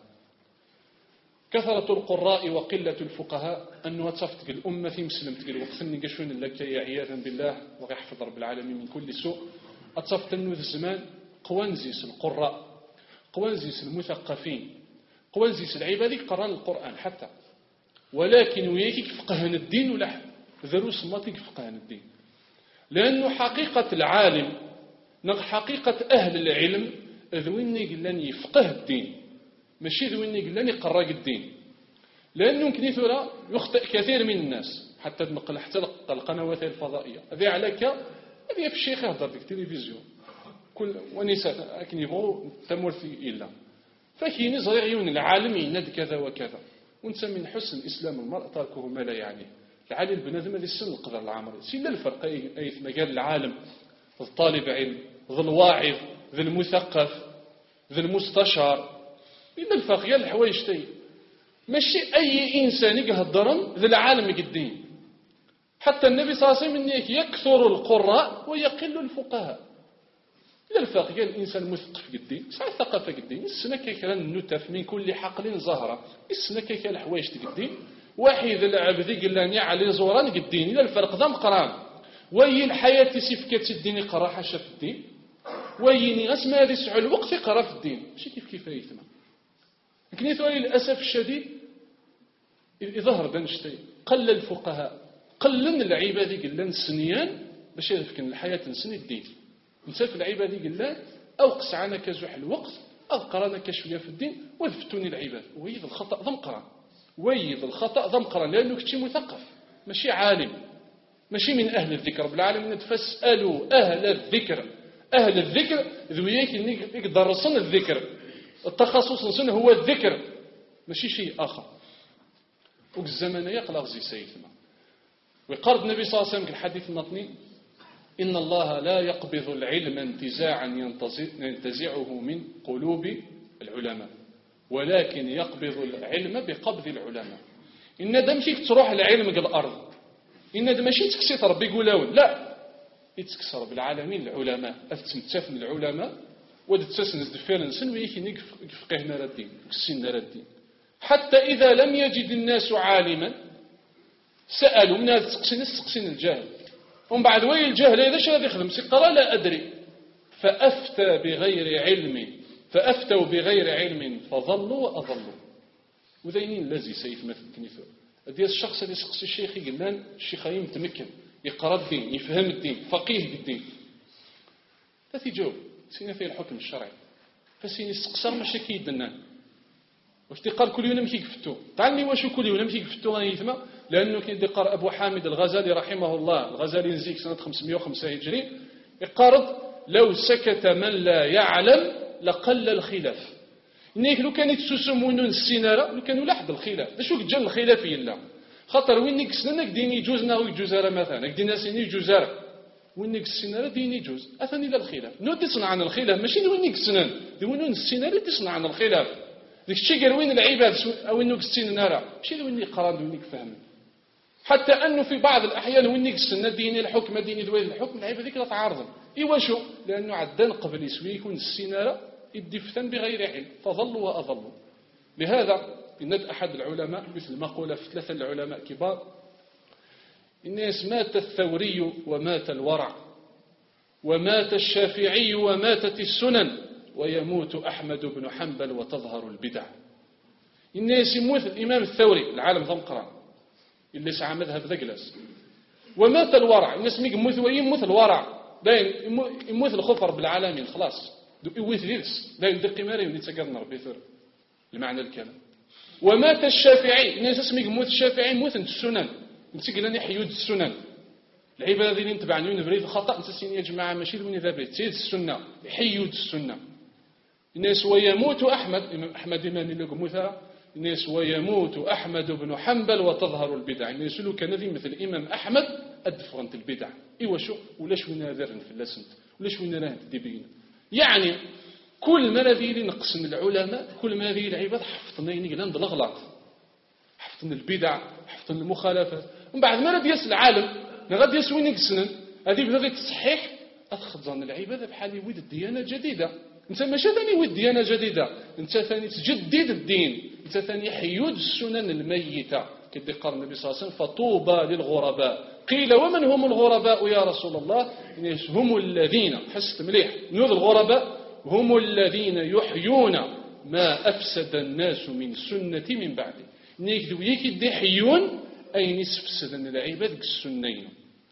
كثرة القراء وقلة الفقهاء أنه تفتق الأمة في مسلم تقول وقفني قشون لك يا عياذا بالله ويحفظ رب العالمين من كل سوء أتصفت أنه الزمان قوانزيس القراء قوانزيس المثقفين قوانزيس العباد قرأ القرآن حتى ولكن وياك فقهن الدين ولا ذروس ما فقهن الدين لأنه حقيقة العالم نغ حقيقة أهل العلم ذويني قلن يفقه الدين ماشي ذويني قلن يقرق الدين لأنه يمكن يثورا يخطئ كثير من الناس حتى نقل حتى القنوات الفضائية هذه عليك هذه في الشيخ يهضر في التلفزيون كل ونساء لكن يبغوا تمرثي إلا فكيني صغير عيون العالم يند كذا وكذا وانت من حسن إسلام المرء تركه ما لا يعني العالم البنادم هذه السن القدر العمري سيلا الفرق أي في مجال العالم الطالب علم ذو الواعظ ذو المثقف ذا المستشار إلا الفقيه الحوايج تاي ماشي أي إنسان يهضرن ذا العالم قدين. حتى النبي صلى الله عليه وسلم يكثر القراء ويقل الفقهاء. إلا الفقيه الإنسان مثقف قدين صح ثقافة قدين السنة كان النتف من كل حقل زهرة السنة كان الحوايج تقدين واحد العبدي قال لاني على زوران قدين إلا الفرق ذا مقران وي الحياة سيفكات الدين يقرا حاشا في الدين ويني اسمى هذه سعى الوقت يقرا في الدين ماشي كيف كيف يتما. لكن للأسف الشديد ظهر دنشتي قل الفقهاء قلن العباد قلن السنيان باش يفكن الحياة نسني الدين نسف العباد قلن أو قسعنا كزوح الوقت أو قرانا كشوية في الدين وذفتوني العباد ويذ الخطأ ضم قران ويذ الخطأ ضم قران لأنه كتشي مثقف ماشي عالم ماشي من أهل الذكر بالعالم فاسألوا أهل الذكر أهل الذكر ذوياك يقدرسن الذكر التخصص نسن هو الذكر ماشي شيء آخر. وك الزمن يقلق زي سيدنا ويقرض النبي صلى الله عليه وسلم في الحديث النطني إن الله لا يقبض العلم انتزاعا ينتزعه من قلوب العلماء ولكن يقبض العلم بقبض العلماء. إن ده ماشي تروح العلم قال الأرض إن ده ماشي تكسيت ربي يقولون لا يتكسر بالعالمين العلماء أتمتفن العلماء ودتسسن الدفيرنسن ويكي فقهنا الدين وكسينا الدين حتى إذا لم يجد الناس عالما سألوا من هذا التقسين التقسين الجاهل ومن بعد وين الجاهل إذا شو هذا يخدم قال لا أدري فأفتى بغير علم فأفتوا بغير علم فظلوا وأضلوا وذينين الذي سيف مثل الكنيسة هذا الشخص اللي يسقسي الشيخ يقول لنا الشيخ متمكن يقرأ الدين يفهم الدين فقيه بالدين لا تجاوب سينا فيه الحكم الشرعي فسيني استقصر ماشي كيدنا واش تقال كل يوم مشي يفتو تعلمي واش كل يوم مشي يفتو غادي يثما لانه كي يقرا ابو حامد الغزالي رحمه الله الغزالي نزيك سنه خمسمائة وخمسة هجري يقرض لو سكت من لا يعلم لقل الخلاف نيك لو كان يتسمون السيناره لو كانوا لحد الخلاف شو جا الخلاف يلا خاطر وين نيك سنك ديني يجوزنا ويجوزها مثلا دينا سيني يجوزها وينك السنة ديني جوز أثني للخلاف نو تصنع عن الخلاف ماشي وينك السنة دي وينون السنة تصنع عن الخلاف ديك الشيء قال وين العباد أو وينك السنة نرى ماشي وينك قران وينك فهم حتى أنه في بعض الأحيان وينك السنة ديني الحكم ديني دوائر الحكم العباد ذيك لا تعارض إيوا شو لأنه عدان قبل يسوي يكون السنة يدفتن بغير علم فظلوا وأظلوا. لهذا إن أحد العلماء مثل ما قول في ثلاثة العلماء كبار الناس مات الثوري ومات الورع ومات الشافعي وماتت السنن ويموت أحمد بن حنبل وتظهر البدع. الناس يموت الإمام الثوري العالم ضمقرا اللي سعى مذهب ذقلس ومات الورع الناس يموت ويموت الورع باين يموت الخفر بالعالمين خلاص يموت ذيس باين دقي ماري ونتسقرنا ربي ثور المعنى الكلام. ومات الشافعي الناس اسمي يموت الشافعي يموت السنن نتسقلني حيود السنن العبادة اللي نتبعني ونبريد الخطأ نتسيني يا جماعة ماشي لوني ذابريد سيد السنة حيود السنة. الناس ويموت أحمد إمام أحمد إمام اللي قموثها الناس ويموت أحمد بن حنبل وتظهر البدع. الناس لو كان ذي مثل إمام أحمد أدفغنت البدع إيوا شو ولاش وين ذرن في اللسنت ولاش وين راه تدبين يعني كل ما ذي نقصن العلماء كل ما ذي العباد حفظنا ينقلن بالغلط حفظنا البدع حفظنا المخالفات ومن بعد ما راه ياس العالم غادي يسوي نقصن هذه بدا تصحيح أتخذن العبادة بحال يود الديانة جديدة. انت ماشي ثاني ود ديانة جديدة انت ثاني تجدد الدين انت ثاني حيود السنن الميتة كما قال النبي صلى الله عليه وسلم فطوبى للغرباء قيل ومن هم الغرباء يا رسول الله هم الذين حست مليح نور الغرباء هم الذين يحيون ما أفسد الناس من سنة من بعده نيكذو يكي يحيون أي نسفسد العباد السنين.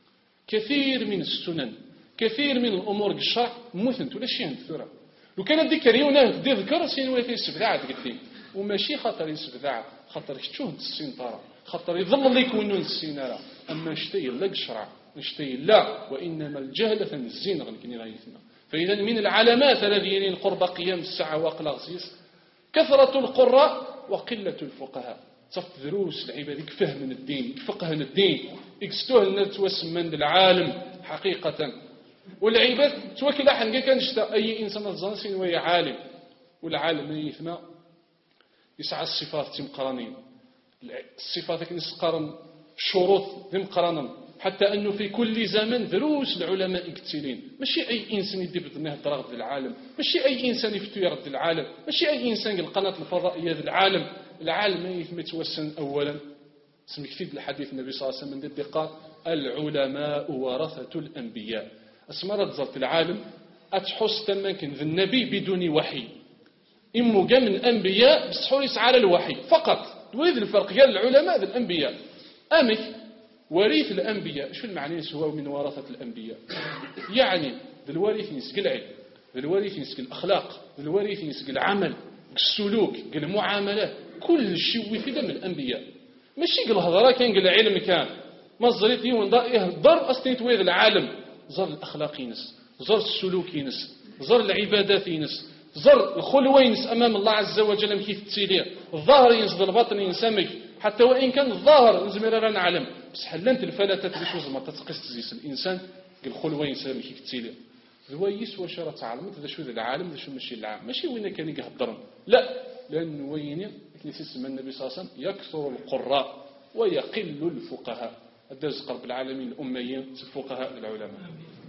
كثير من السنن كثير من الأمور الشرع مثنت ولا شيء ثورة لو كان الذكريونه دي ذكر سينوي في السبداع قديم وماشي خاطر يسبداع خاطر تشوه السنطره خاطر يظل لك ونون السيناره اما شتي لا شرع شتي لا وانما الجهل فالزين غنكني غايتنا. فاذا من العلامات الذين قرب قيام الساعه واقلاغسيس كثره القراء وقله الفقهاء. صفت دروس العباد فهم من الدين فقه من الدين يكستوه لنا توسمن العالم حقيقه والعباد توكل احد كان شتا اي انسان الزنسين وهي عالم والعالم يثنى يسعى الصفات تمقرانين الصفات كنسقرن الشروط مقرانا حتى أنه في كل زمن دروس العلماء كثيرين ماشي أي إنسان يدي بدنا يهضر غد العالم ماشي أي إنسان يفتو يرد العالم ماشي أي إنسان قال القناة الفضائية العالم العالم يتوسن أولا اسم كثير الحديث النبي صلى الله عليه وسلم من الدقات العلماء ورثة الأنبياء اسمرت زرت العالم أتحس تماكن ذي النبي بدون وحي إمو جاء من أنبياء بسحوريس على الوحي فقط وإذ الفرق قال العلماء ذي الأنبياء أمك وريث الأنبياء شو المعنى هو من ورثة الأنبياء يعني ذي الوارث ينسق العلم ذي الوارث ينسق الأخلاق ذي الوارث ينسق العمل السلوك المعاملات كل شيء في دم الأنبياء ماشي قال الهضره كان قال العلم كان ما زريت يون يهضر اصلا تويذ العالم زر الاخلاق ينس زر السلوك ينس زر العبادات ينس زر الخلوه ينس امام الله عز وجل من كيف التسيليه الظاهر ينس الباطن ينسمك حتى وان كان الظاهر نزمر راه نعلم بس حلنت الفلاتات باش وزما تتقيس تزيس الانسان قال الخلوه ينسمك كيف التسيليه الويس واش راه تعلمت ذا شو ذا العالم ذا شو ماشي العام ماشي وين كان يهضر لا لان وين اسم النبي صلى الله عليه وسلم يكثر القراء ويقل الفقهاء الدرس قرب العالمين الأميين الفقهاء العلماء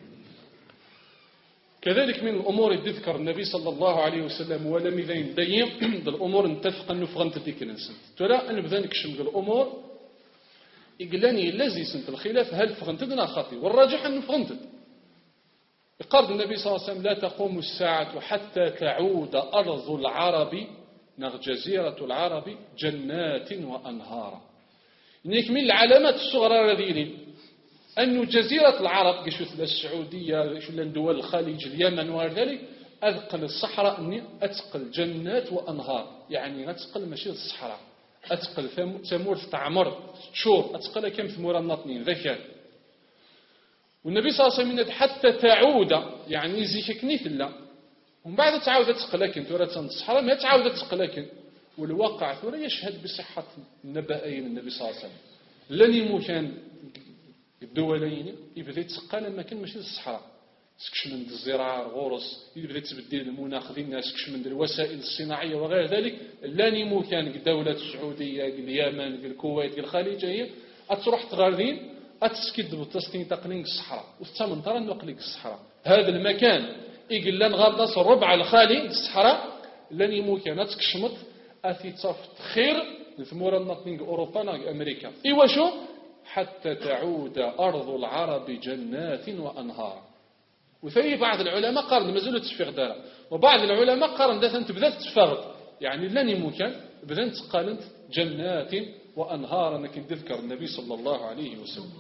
كذلك من الأمور اللي ذكر النبي صلى الله عليه وسلم ولم يذين دين الأمور نتفق أنه فغنت ذيك الإنسان ترى أن بذا نكشم الأمور إقلاني لازي سنت الخلاف هل فغنتنا خاطي والراجح أنه فغنت قال النبي صلى الله عليه وسلم لا تقوم الساعة حتى تعود أرض العرب نغ جزيرة العرب جنات وأنهارا إنك من العلامات الصغرى رذيلين أن جزيرة العرب كشوت السعودية شو دول الخليج اليمن وذلك أثقل الصحراء أني أتقل جنات وأنهار يعني أتقل ماشي الصحراء أتقل ثمور تعمر شور أتقل كم ثمور النطنين ذكر والنبي صلى الله عليه وسلم حتى تعود يعني زيك كنيت الله ومن بعد تعاود تقلكن ترى الصحراء ما تعاود تقلكن والواقع ثورة يشهد بصحة النبأين النبي صلى الله عليه وسلم لن يمكن الدولين يبدا يتسقى لما كان ماشي الصحراء سكش من الزراعة الغرس يبدا تبدل المناخ ديالنا سكش من الوسائل الصناعية وغير ذلك لن يمكن الدولة السعودية اليمن الكويت الخليج هي أتروح تغاردين أتسكد بالتسكين تقنين الصحراء وستمن ترى نقلك الصحراء هذا المكان يقول لن غادص الربع الخالي الصحراء لن يمكن أتكشمت أثي تصفت خير ثمورا نطنين أوروبا أمريكا إيوا شو حتى تعود أرض العرب جنات وأنهار وفي بعض العلماء قارن مازالوا تشفيغ دارا وبعض العلماء قارن ذات أنت بدأت تشفغ يعني لن يمكن بدأت قالنت جنات وأنهار أنا كنت تذكر النبي صلى الله عليه وسلم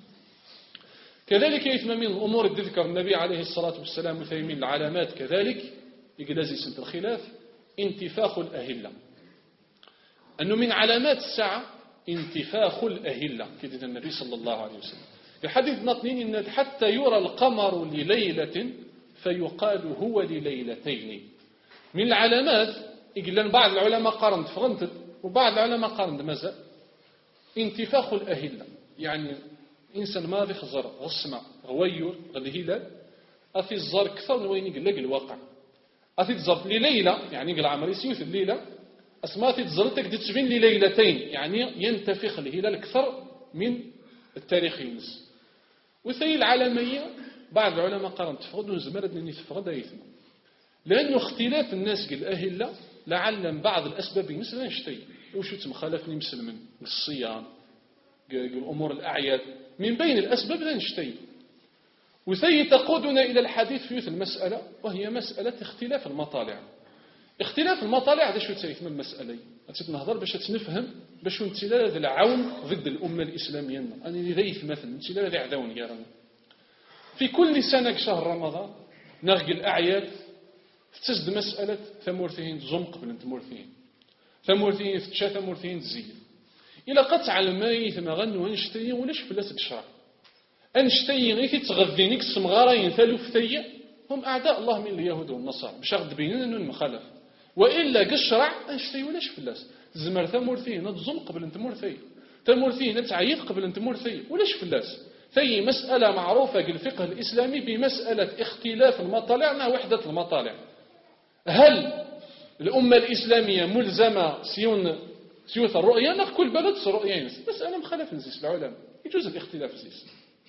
كذلك يثم من الأمور تذكر النبي عليه الصلاة والسلام وثيمين العلامات كذلك يجلزي سنة الخلاف انتفاخ الأهلة أنه من علامات الساعة انتفاخ الأهلة كذلك النبي صلى الله عليه وسلم في حديث نطنين إن حتى يرى القمر لليلة فيقال هو لليلتين من العلامات يقول بعض العلماء قارنت فغنت وبعض العلماء قارنت ماذا انتفاخ الأهلة يعني إنسان ماضي خزر غصمة غوير الهلال أثي الزر كثر من وين يقول لك الواقع أثي الزر لليلة يعني يقول عمري سيوث الليلة أسماء تزرتك دي تشبين لليلتين يعني ينتفخ الهلال أكثر من التاريخ ينس وثي العالمية بعض العلماء قالوا تفقدوا زمرد أن يتفقد يثم لأنه اختلاف الناس الأهلة لعل بعض الأسباب مثلا نشتي وشو تمخالفني مثل من الصيام الأمور الأعياد من بين الأسباب لا نشتي وثي تقودنا إلى الحديث في المسألة وهي مسألة اختلاف المطالع اختلاف المطالع هذا شو تسيث من المسألة نهضر باش تنفهم باش نتلال هذا العون ضد الأمة الإسلامية أنا ذيث مثلا نتلال هذا عداون يرانا في كل سنة شهر رمضان نرقي الأعياد تسد مسألة ثمورثين زم قبل ثمورثين ثمورثين فتشا ثمورثين تزيد إلا قطع الماء ثم غنوا أنشتي ولاش فلاس بشرع أنشتي غيثي تغذينيك السمغارين ثالو فتية هم أعداء الله من اليهود والنصارى باش غد بيننا أنه المخالف وإلا قشرع أنشتي ولاش فلاس زمر ثمورثين تزم قبل ثمورثين ثمورثين تعيد قبل ثمورثين ولاش فلاس ثي مسألة معروفة في الفقه الإسلامي بمسألة اختلاف المطالع مع وحدة المطالع هل الأمة الإسلامية ملزمة سيون سيوث الرؤية ناخ كل بلد رؤية نس بس أنا مخالف نزيس العلماء يجوز الاختلاف نزيس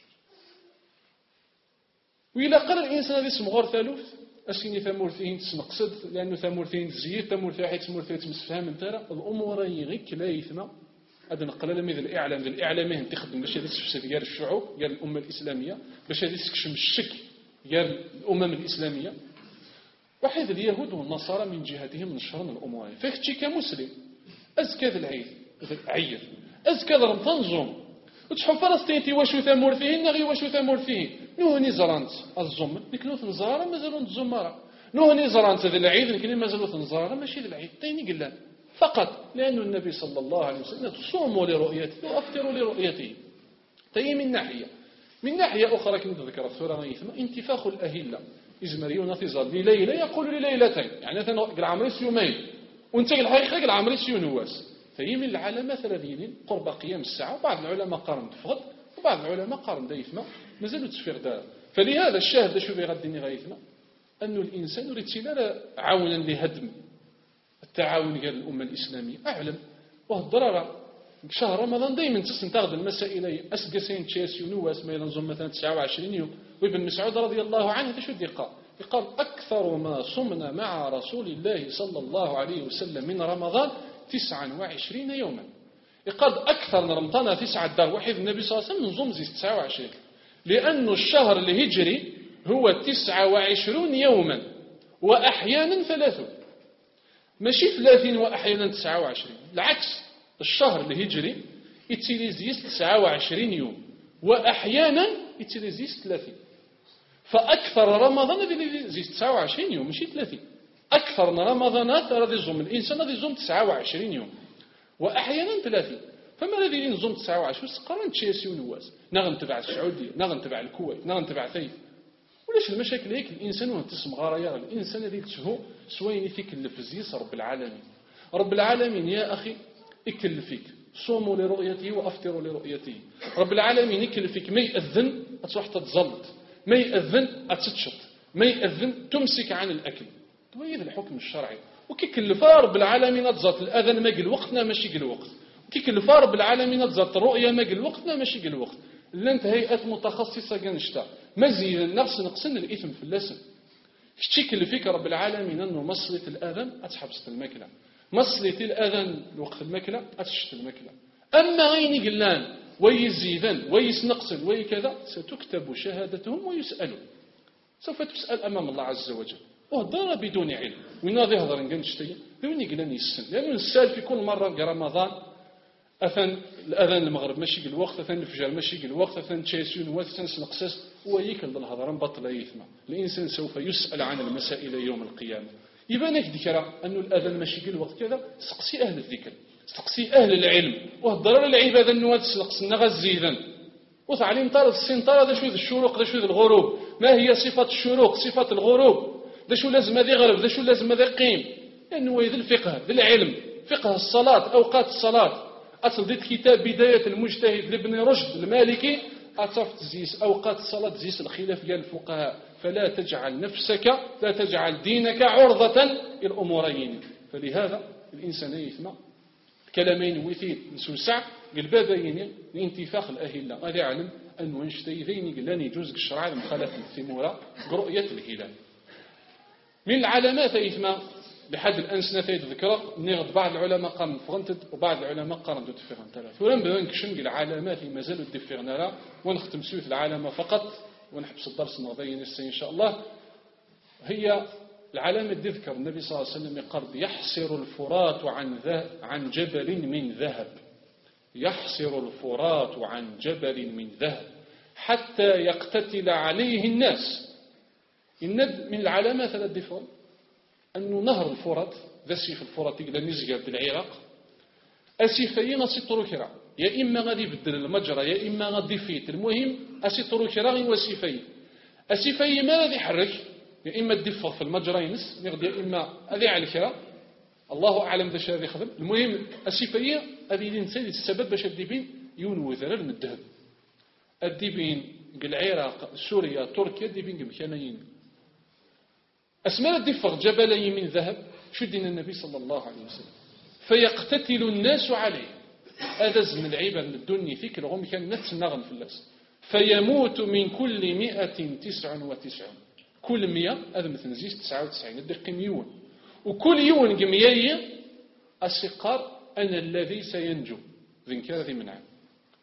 وإلا قال الإنسان هذا اسم غير ثالوث أسيني ثمورثين تسمقصد لأنه ثمورثين تزيد ثمورثين حيث ثمورثين تمسفهم انترى الأمور يغيك لا يثمى هذا نقل مثل الإعلام الإعلام هم تخدم باش هذا تفسد ديال الشعوب ديال الأمة الإسلامية باش هذا تكشم الشك ديال الأمم الإسلامية وحيد اليهود والنصارى من جهتهم نشرون الأمور فاختي كمسلم أزكى ذا العيد عيد أزكى ذا رمضان وتشحو فلسطين واشو ثمورثين نغي واشو ثمورثين نوهني زرانت الزم نكلو تنزارة مازالو نتزمارة نوهني زرانت ذا العيد نكلو مازالو تنزارة ماشي ذا العيد تيني قلان فقط لأن النبي صلى الله عليه وسلم صوموا لرؤيته وأفطروا لرؤيته تي من ناحية من ناحية أخرى كنت ذكر الثورة غيثما انتفاخ الأهلة إزمريون تظل لليلة يقول لليلتين يعني مثلا قل عمريس يومين وانت الحقيقة قل عمريس يونواس فهي من العلامات الذين قرب قيام الساعة وبعض العلماء قارن تفغد وبعض العلماء قارن دايثما مازالوا تسفير دار فلهذا الشاهد شو بيغدني غيثما أن الإنسان يريد سلالة عونا لهدم التعاون ديال الأمة الإسلامية أعلم وهالضرورة شهر رمضان دائما تستنتقد المسائل أسقسين تشيس يونواس ما ينظم مثلا تسعة وعشرين يوم وابن مسعود رضي الله عنه شو قال قال أكثر ما صمنا مع رسول الله صلى الله عليه وسلم من رمضان تسعة وعشرين يوما قال أكثر من رمضان تسعة دار واحد النبي صلى الله عليه وسلم نظم زي تسعة وعشرين لأن الشهر الهجري هو تسعة وعشرون يوما وأحيانا ثلاثون ماشي ثلاثين وأحيانا تسعة وعشرين العكس الشهر الهجري يتليزيس تسعة وعشرين يوم وأحيانا يتليزيس ثلاثين فأكثر رمضان يتليزيس تسعة وعشرين يوم ماشي ثلاثين أكثر رمضانات راه يزوم الإنسان راه يزوم تسعة وعشرين يوم وأحيانا ثلاثين فما الذي ينزوم تسعة وعشرين سقرن تشيسي ونواس نغن تبع السعودية نغن تبع الكويت نغن تبع ثيف ولاش المشاكل هيك الإنسان وهو تسمى غرايا الإنسان الذي تشهو سوين يكلف زيس رب العالمين رب العالمين يا أخي يكلفك صوموا لرؤيته وأفطروا لرؤيته رب العالمين يكلفك ما يأذن أتروح تتزلط ما يأذن أتتشط ما يأذن تمسك عن الأكل هذا الحكم الشرعي وكيكلف رب العالمين تزات الأذن ما قل وقتنا ماشي قل وقت وكيكلف رب العالمين تزات الرؤية ما قل وقتنا ماشي قل وقت لأنت هيئات متخصصة كنشتا مزيد النقص نقصن الإثم في اللسن شتي كلفيك رب العالمين أنه مصلة الأذن أتحبس الماكلة مصلة الأذن وقت الماكلة أتشت الماكلة أما غيني قلان ويزيدن ويسنقصن ويكذا ستكتب شهادتهم ويسألون سوف تسأل أمام الله عز وجل وهضر بدون علم وين غادي يهضر نشتي وين يقلان يسن لأنه نسال في كل مرة في رمضان أثن الأذان المغرب ماشي الوقت أثن الفجر ماشي الوقت أثن تشيسون وأثن سنقصص ويك الهضر بطل يثمى الإنسان سوف يسأل عن المسائل يوم القيامة يبانك ذكرى أنه الأذان ماشي الوقت كذا استقصي أهل الذكر استقصي أهل العلم وهضر العبادة النوات سنقصنا غزيدا وتعليم طارد السنطار هذا شوي الشروق هذا شوي الغروب ما هي صفة الشروق صفة الغروب ذا شو لازم هذا يغرب ذا شو لازم هذا يقيم لأنه ذا الفقه ذا العلم فقه الصلاة أوقات الصلاة أصل ديت كتاب بداية المجتهد لابن رشد المالكي أتصف تزيس أوقات الصلاة تزيس الخلاف ديال الفقهاء فلا تجعل نفسك لا تجعل دينك عرضة للأمورين فلهذا الإنسان يثمى كلامين وثيل نسوسع قلبا باين لانتفاخ الأهلة غادي يعلم أن ونشتي ذين قلان يجوز الشرع المخالف الثمورة برؤية الهلال من العلامات يثمى بحد الأنسنة يتذكر نغد بعض العلماء قارن فغنتد وبعض العلماء قارن دو تفغنتلا ولم بنكشن العلامات اللي مازالوا ديفيرنالا ونختم سويت العلامة فقط ونحبس الدرس النهضي نسي إن شاء الله هي العلامة اللي ذكر النبي صلى الله عليه وسلم قال يحصر الفرات عن عن جبل من ذهب يحصر الفرات عن جبل من ذهب حتى يقتتل عليه الناس من العلامات التي أنه نهر الفرات ذا سيف الفرات يقدر نزقر بالعراق أسيفين أسيطروا كرا يا إما غادي يبدل المجرى يا إما غادي يفيت المهم أسيطروا كرا وسيفين أسيفين ما غادي يحرك يا إما تدفغ في المجرى ينس يا إما هذه على الكرا الله أعلم ذا شهر يخدم المهم أسيفين هذه الإنسان السبب باش الديبين يونو ذرر من الذهب الديبين العراق سوريا تركيا الديبين بمكانين أسماء الدفق جبلين من ذهب شو دين النبي صلى الله عليه وسلم فيقتتل الناس عليه. هذا زمن العباد من الدنيا فيك الغم كان نتنغن في الناس. فيموت من كل مئة تسع وتسعون، كل مئة هذا مثل زيس تسعة وتسعين الدقي ميون، وكل يون قمياية السقار أنا الذي سينجو ذنك هذه من عام.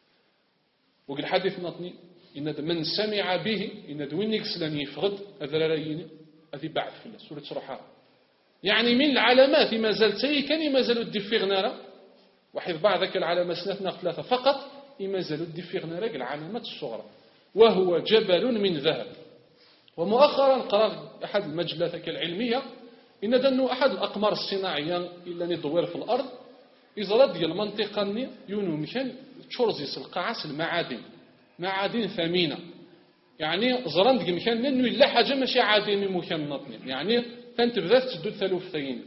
وقال حديث نطني إن من سمع به إن دوينك سلان يفغد هذا رايين هذه بعد في الله سورة رحاء. يعني من العلامات ما زالت كان ما زالوا الدفيغ نارا واحد بعض ذاك العلامات سنتنا ثلاثة فقط ما زالوا الدفيغ نارا العلامات الصغرى وهو جبل من ذهب. ومؤخرا قرأ أحد المجلات العلمية إن دنو أحد الأقمار الصناعية إلا ندور في الأرض إزراد ديال المنطقة يونو مكان تشورزيس القاعس المعادن معادن ثمينة يعني زران ديال مكان لأنه إلا حاجة ماشي عادي من مكان نطني يعني تنتبذات تسدد ثلوث ثين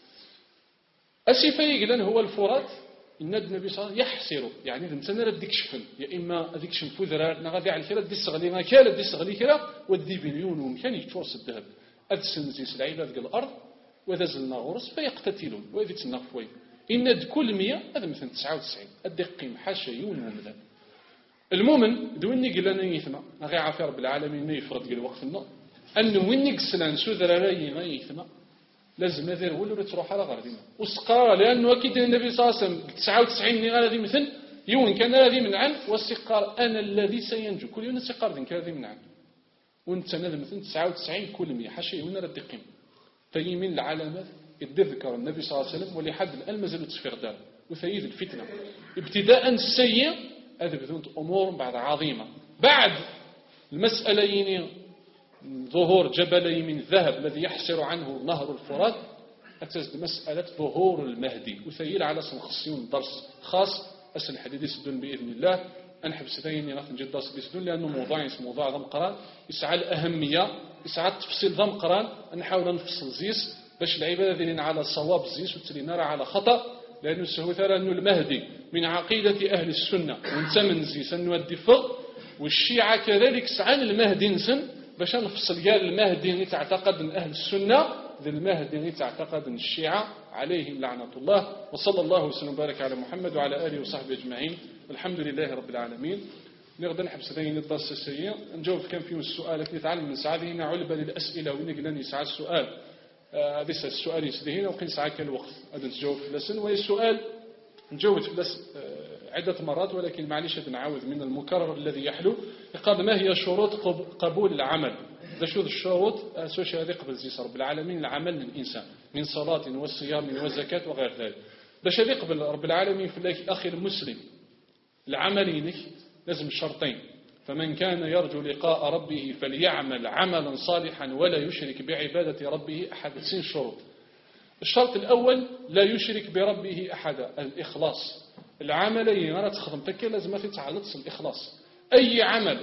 أسيفايق لأن هو الفرات إن النبي صلى الله عليه وسلم يحسر يعني إذا مثلا رديك شفن يا إما أديك شنفو ذرار نغادي على الكرة دي الصغلي ما كان دي الصغلي كرة ودي بليون ومكان يتشورس الذهب أدسنزيس العباد ديال الأرض وإذا زلنا غرس فيقتتلون وإذا تنافوين إن كل مية هذا مثلا تسعة وتسعين أدقيم حاشيون ومذهب. المؤمن دويني قلنا يثنى غير عافية رب العالمين ما يفرض قل وقتنا أنه وينك سلان سوذراي ما يثنى لازم هذا هو اللي تروح على غردنا وسقار لأنه أكيد النبي صلى الله عليه وسلم تسعة وتسعين هذه مثل يوم كان هذه من عن والسقار أنا الذي سينجو كل يوم السقار ذنك هذه من عن وانت هذا مثل تسعة وتسعين كل مية حاشيون ردقيم فهي من العلامات يذكر النبي صلى الله عليه وسلم ولحد الآن ما زالوا تسفير دار وثيد الفتنة ابتداء السيء هذا بدون أمور بعد عظيمة بعد المسألة ظهور جبلي من ذهب الذي يحسر عنه نهر الفرات أتزد مسألة ظهور المهدي وثيل على سنخصيون درس خاص أسن حديث يسدون بإذن الله أنحب ستين ناخذ جد درس يسدون لأنه موضوع اسمه موضوع ضم قران يسعى الأهمية يسعى التفصيل ضم قران نحاول نفصل زيس باش العبادة ذلين على صواب زيس وتلي نرى على خطأ لأنه سهو ثرى أنه المهدي من عقيدة أهل السنة ونتمن زيس أنه الدفق والشيعة كذلك سعى المهدي نسن باش نفصل قال المهدي تعتقد أن أهل السنة ذي المهدي تعتقد أن الشيعة عليهم لعنة الله. وصلى الله وسلم وبارك على محمد وعلى آله وصحبه أجمعين والحمد لله رب العالمين. نقدر نحب سدين الدرس السيء نجاوب كان فيه السؤال كي نتعلم من ساعة هنا علبة للأسئلة ونقلن يسعى السؤال هذا آه السؤال يسدي هنا وقين ساعة كالوقت هذا نجاوب في اللسن وهي السؤال نجاوب في اللسن آه عدة مرات ولكن معليش نعاود من المكرر الذي يحلو قال ما هي شروط قبول العمل ده شو الشروط سوش هذه قبل زيس رب العالمين العمل للإنسان من صلاة والصيام وزكاة وغير ذلك باش هذه قبل رب العالمين في الأخ المسلم العملين لازم شرطين فمن كان يرجو لقاء ربه فليعمل عملا صالحا ولا يشرك بعبادة ربه أحد سين شروط. الشرط الأول لا يشرك بربه أحدا الإخلاص العملين أنا تخدم تكي لازم تتعلق الإخلاص أي عمل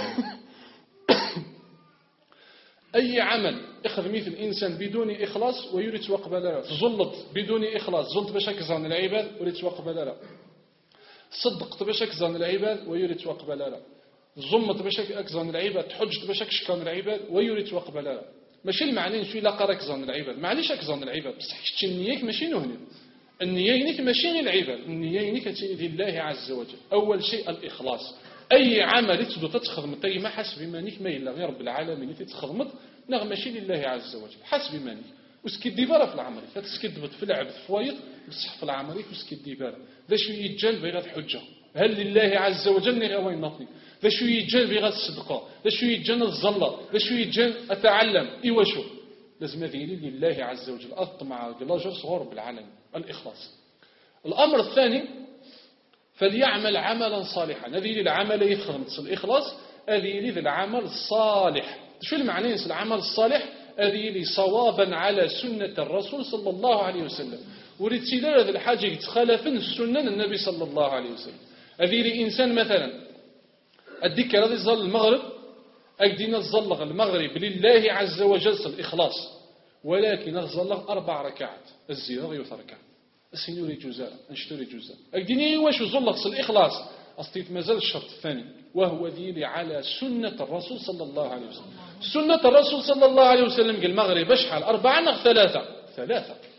أي عمل يخدم مثل الإنسان بدون إخلاص ويريد وقبل زلط بدون إخلاص زلط باش كزان العباد ويريد وقبل صدقت باش كزان العباد ويريد وقبل زمت باش كزان العباد حجت باش كشكان العباد ويريد وقبل ماشي المعنى شو لا قرا كزان العباد معليش كزان العباد بصح كشتي نياك ماشي نهني النية ماشي غير العباد النية كتجي لله عز وجل. أول شيء الإخلاص أي عمل تبدو تتخدم طي ما حسب مانيك ما إلا غير رب العالمين تتخدمت نغ ماشي لله عز وجل حسب مانيك وسكدي برا في العمل فتسكدبت في العبد فوايط بصح في العمل وسكدي برا ذا شو يتجال بغير الحجة هل لله عز وجل نغي وين نطني ذا شو يتجال بغير الصدقة ذا شو يتجال الظلة ذا شو يتجال أتعلم إيوا شو لازم هذه لله عز وجل أطمع بلاجر صغور بالعالم الإخلاص. الأمر الثاني فليعمل عملا صالحا هذه العمل يخدم الإخلاص هذه لي العمل الصالح شو المعنى العمل الصالح هذه لي صوابا على سنة الرسول صلى الله عليه وسلم ورتلال هذه الحاجة يتخالف السنة النبي صلى الله عليه وسلم هذه لي إنسان مثلا أديك هذا الظل المغرب أجدينا الظلغ المغرب لله عز وجل الإخلاص ولكن الظلغ أربع ركعات الزيادة يتركع السنوري جزاء نشتري جزاء أجديني واش زلق الإخلاص أصليت مازال الشرط الثاني وهو ذيلي على سنة الرسول صلى الله عليه وسلم. سنة الرسول صلى الله عليه وسلم قال المغرب اشحال أربعة نغ ثلاثة ثلاثة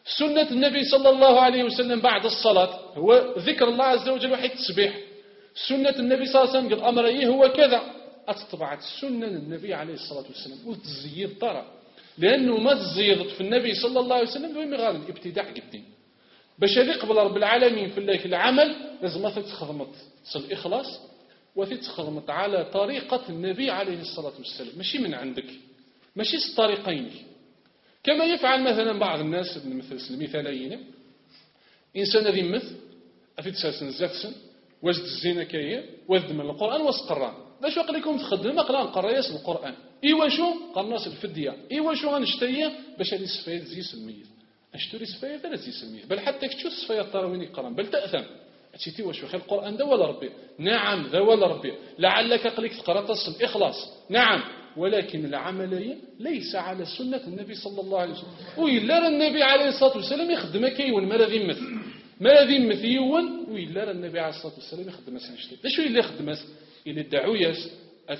سنة النبي صلى الله عليه وسلم بعد الصلاة هو ذكر الله عز وجل وحيد التسبيح. سنة النبي صلى الله عليه وسلم قال أمر إيه هو كذا، أتطبعت سنة النبي عليه الصلاة والسلام وتزيد طرى، لأنه ما تزيدت في النبي صلى الله عليه وسلم دوي مغالب ابتداع قدين. باش يقبل رب العالمين في الله العمل لازم تتخدمت الإخلاص وتتخدمت على طريقة النبي عليه الصلاة والسلام، ماشي من عندك، ماشي الطريقين كما يفعل مثلا بعض الناس. مثل المثاليين إنسان ذي مثل أفيد ساسن زفسن وجد الزينة كيه وجد من القرآن واسقران باش وقت لكم تخدم أقلان قريس القرآن إيوا شو قرناس الفدية إيوا شو غنشتيه باش هذه السفاية تزي سلمية أشتري سفاية ثلاث تزي سلمية بل حتى كتشو السفاية الطارويني قران بل تأثم أتيتي واش خير القرآن ده ولا ربي؟ نعم ذا ولا ربي، لعلك قلك تقرأ تصل إخلاص نعم، ولكن العملية ليس على سنة النبي صلى الله عليه وسلم. وإلا النبي عليه الصلاة والسلام يخدم كيون ما ذي مثل ما ذي مثيون، وإلا النبي عليه الصلاة والسلام يخدم سنشتي ده شو اللي يخدم إلى الدعويس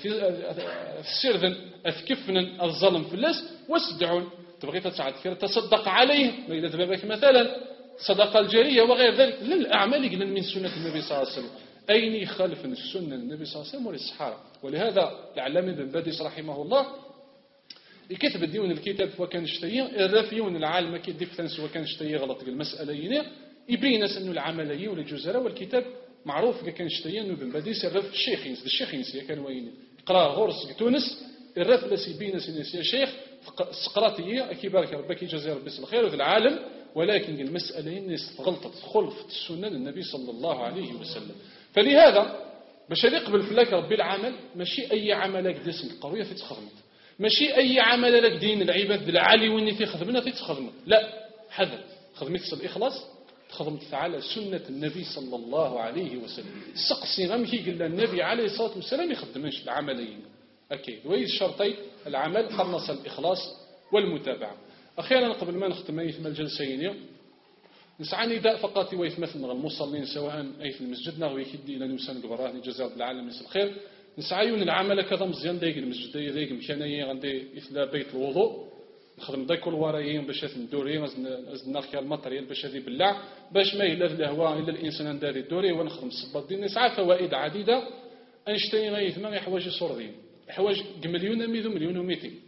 السرذن أثكفنا الظلم في الناس واسدعون تبغي تساعد كثير تصدق عليه ما إذا ذبابك مثلا صدقة الجارية وغير ذلك للأعمال يقلن من سنة النبي صلى الله عليه وسلم. أين يخالف السنة النبي صلى الله عليه وسلم والصحابة. ولهذا العلامة بن باديس رحمه الله يكتب الديون الكتاب وكان اشتيه الرافيون العالم كيدي فتنس وكان اشتيه غلط المسألة ينير يبين أنه العملية والجزراء والكتاب معروف كان اشتيه أنه بن باديس الرف الشيخينس الشيخينس كان وين قرأ غورس تونس الرف لسي بين سنس يا شيخ سقراطية أكيبارك ربك يجزي ربي الخير في العالم، ولكن المسألة الناس غلطت خلفت السنة النبي صلى الله عليه وسلم. فلهذا باش يقبل في لك ربي العمل ماشي أي عمل لك دسم قوية في تخدمت، ماشي أي عمل لك دين العباد العالي وإني في خدمنا في تخدمت، لا حذر خدمت الإخلاص خدمت على سنة النبي صلى الله عليه وسلم. سقسي غمكي قال النبي عليه الصلاة والسلام يخدمش العملين أكيد وهي الشرطي العمل خلص الإخلاص والمتابعة. أخيرا قبل ما نختم أيثم الجلسين نسعى نداء فقط ويثمثل المصلين سواء أي في المسجد نغوي كدي إلى نوسان قبراه نجزاء بالعالم يسل الخير نسعيون العمل كذا مزيان دايق المسجد دايق مكانية غندي إثلا بيت الوضوء نخدم دايك الورايين باش ندوري نزدنا خيال الماتريال باش هذه بالله باش ما إلا الهواء إلا الإنسان نداري الدوري ونخدم الصباط دي نسعى فوائد عديدة أنشتين غيثما يحواج صوردين حواج مليون ميزو مليون وميتين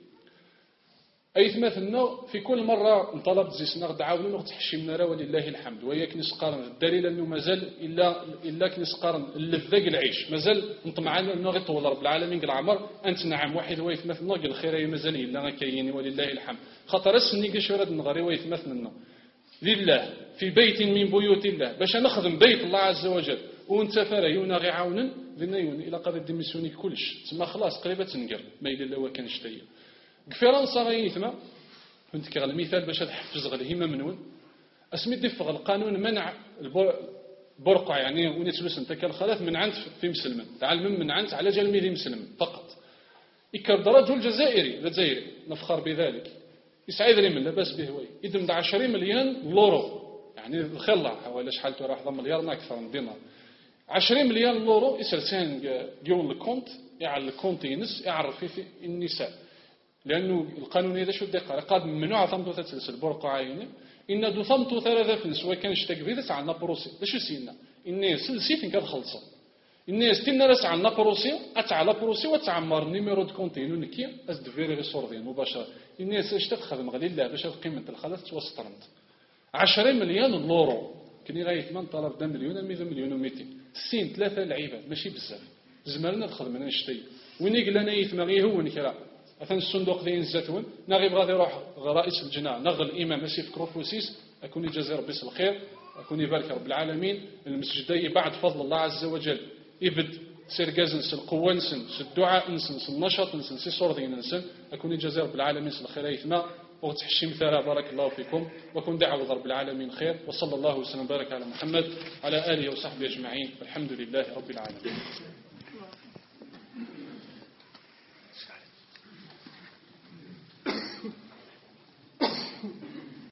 أي ثمثلنا في كل مرة انطلبت زيسنا دعاونا نغتح الشمنارة ولله الحمد وهي كنس قارن الدليل أنه مازال إلا إلا كنس قارن اللذاق العيش مازال نطمعنا أنه غيطول رب العالمين قال عمر أنت نعم واحد ويثمثلنا قال الخير مازال إلا كاين ولله الحمد خاطر السني قشورة نغري ويثمثلنا لله في بيت من بيوت الله باش نخدم بيت الله عز وجل وانت فريونا غي عونا لنا يون إلى قدر ديميسيوني كلش تسمى خلاص قريبة تنقر ما إلا لو كان شتيه قفيران صغير ثما كنت كغل المثال باش تحفز غلهمه منون اسمي دفغ القانون منع البرقع يعني ونتلوس انت كالخلاف من عند في مسلم تعلم من عند على جال ميدي مسلم فقط يكرد رجل جزائري الجزائري نفخر بذلك يسعد لي من لاباس به وي يدم عشرين مليون لورو يعني الخلع حوالي شحال تروح مليار ما اكثر من دينار عشرين مليون لورو يسرسان ديون الكونت يعل الكونت ينس يعرف في النساء لأنه القانون هذا شو دقة قاد ممنوع ثمتو تسلسل برقع عيني إن دو ثمتو ثلاثة فلس وكان شتكفيد سعنا بروسي ده شو سينا الناس سلسيت نكاد خلصة الناس تنا رس عنا بروسي أتعلى بروسي وتعمر نيميرو دو كونتينو نكيا أزد فيري ريسوردين مباشرة الناس اش تخدم غادي لا باش قيمة الخلاص توسطرنت عشرين مليون لورو كني غاية ثمان طلب ده مليون مية مليون وميتين سين ثلاثة لعيبة ماشي بزاف زمرنا الخدمة نشتي وين يقول لنا يثمغيه هو نكرا أثن الصندوق ذي الزتون نغيب غادي يروح رئيس الجناح نغل الإمام ماشي في كروفوسيس أكون يجازي ربي الخير أكون يبارك رب العالمين المسجد بعد فضل الله عز وجل يبد سير جازنس القوة نسن الدعاء نسن النشاط نسن سي صورتين نسن أكون يجازي رب العالمين الخير أيثنا وتحشي مثالا بارك الله فيكم وكن دعوة رب العالمين خير وصلى الله وسلم وبارك على محمد على آله وصحبه أجمعين والحمد لله رب العالمين.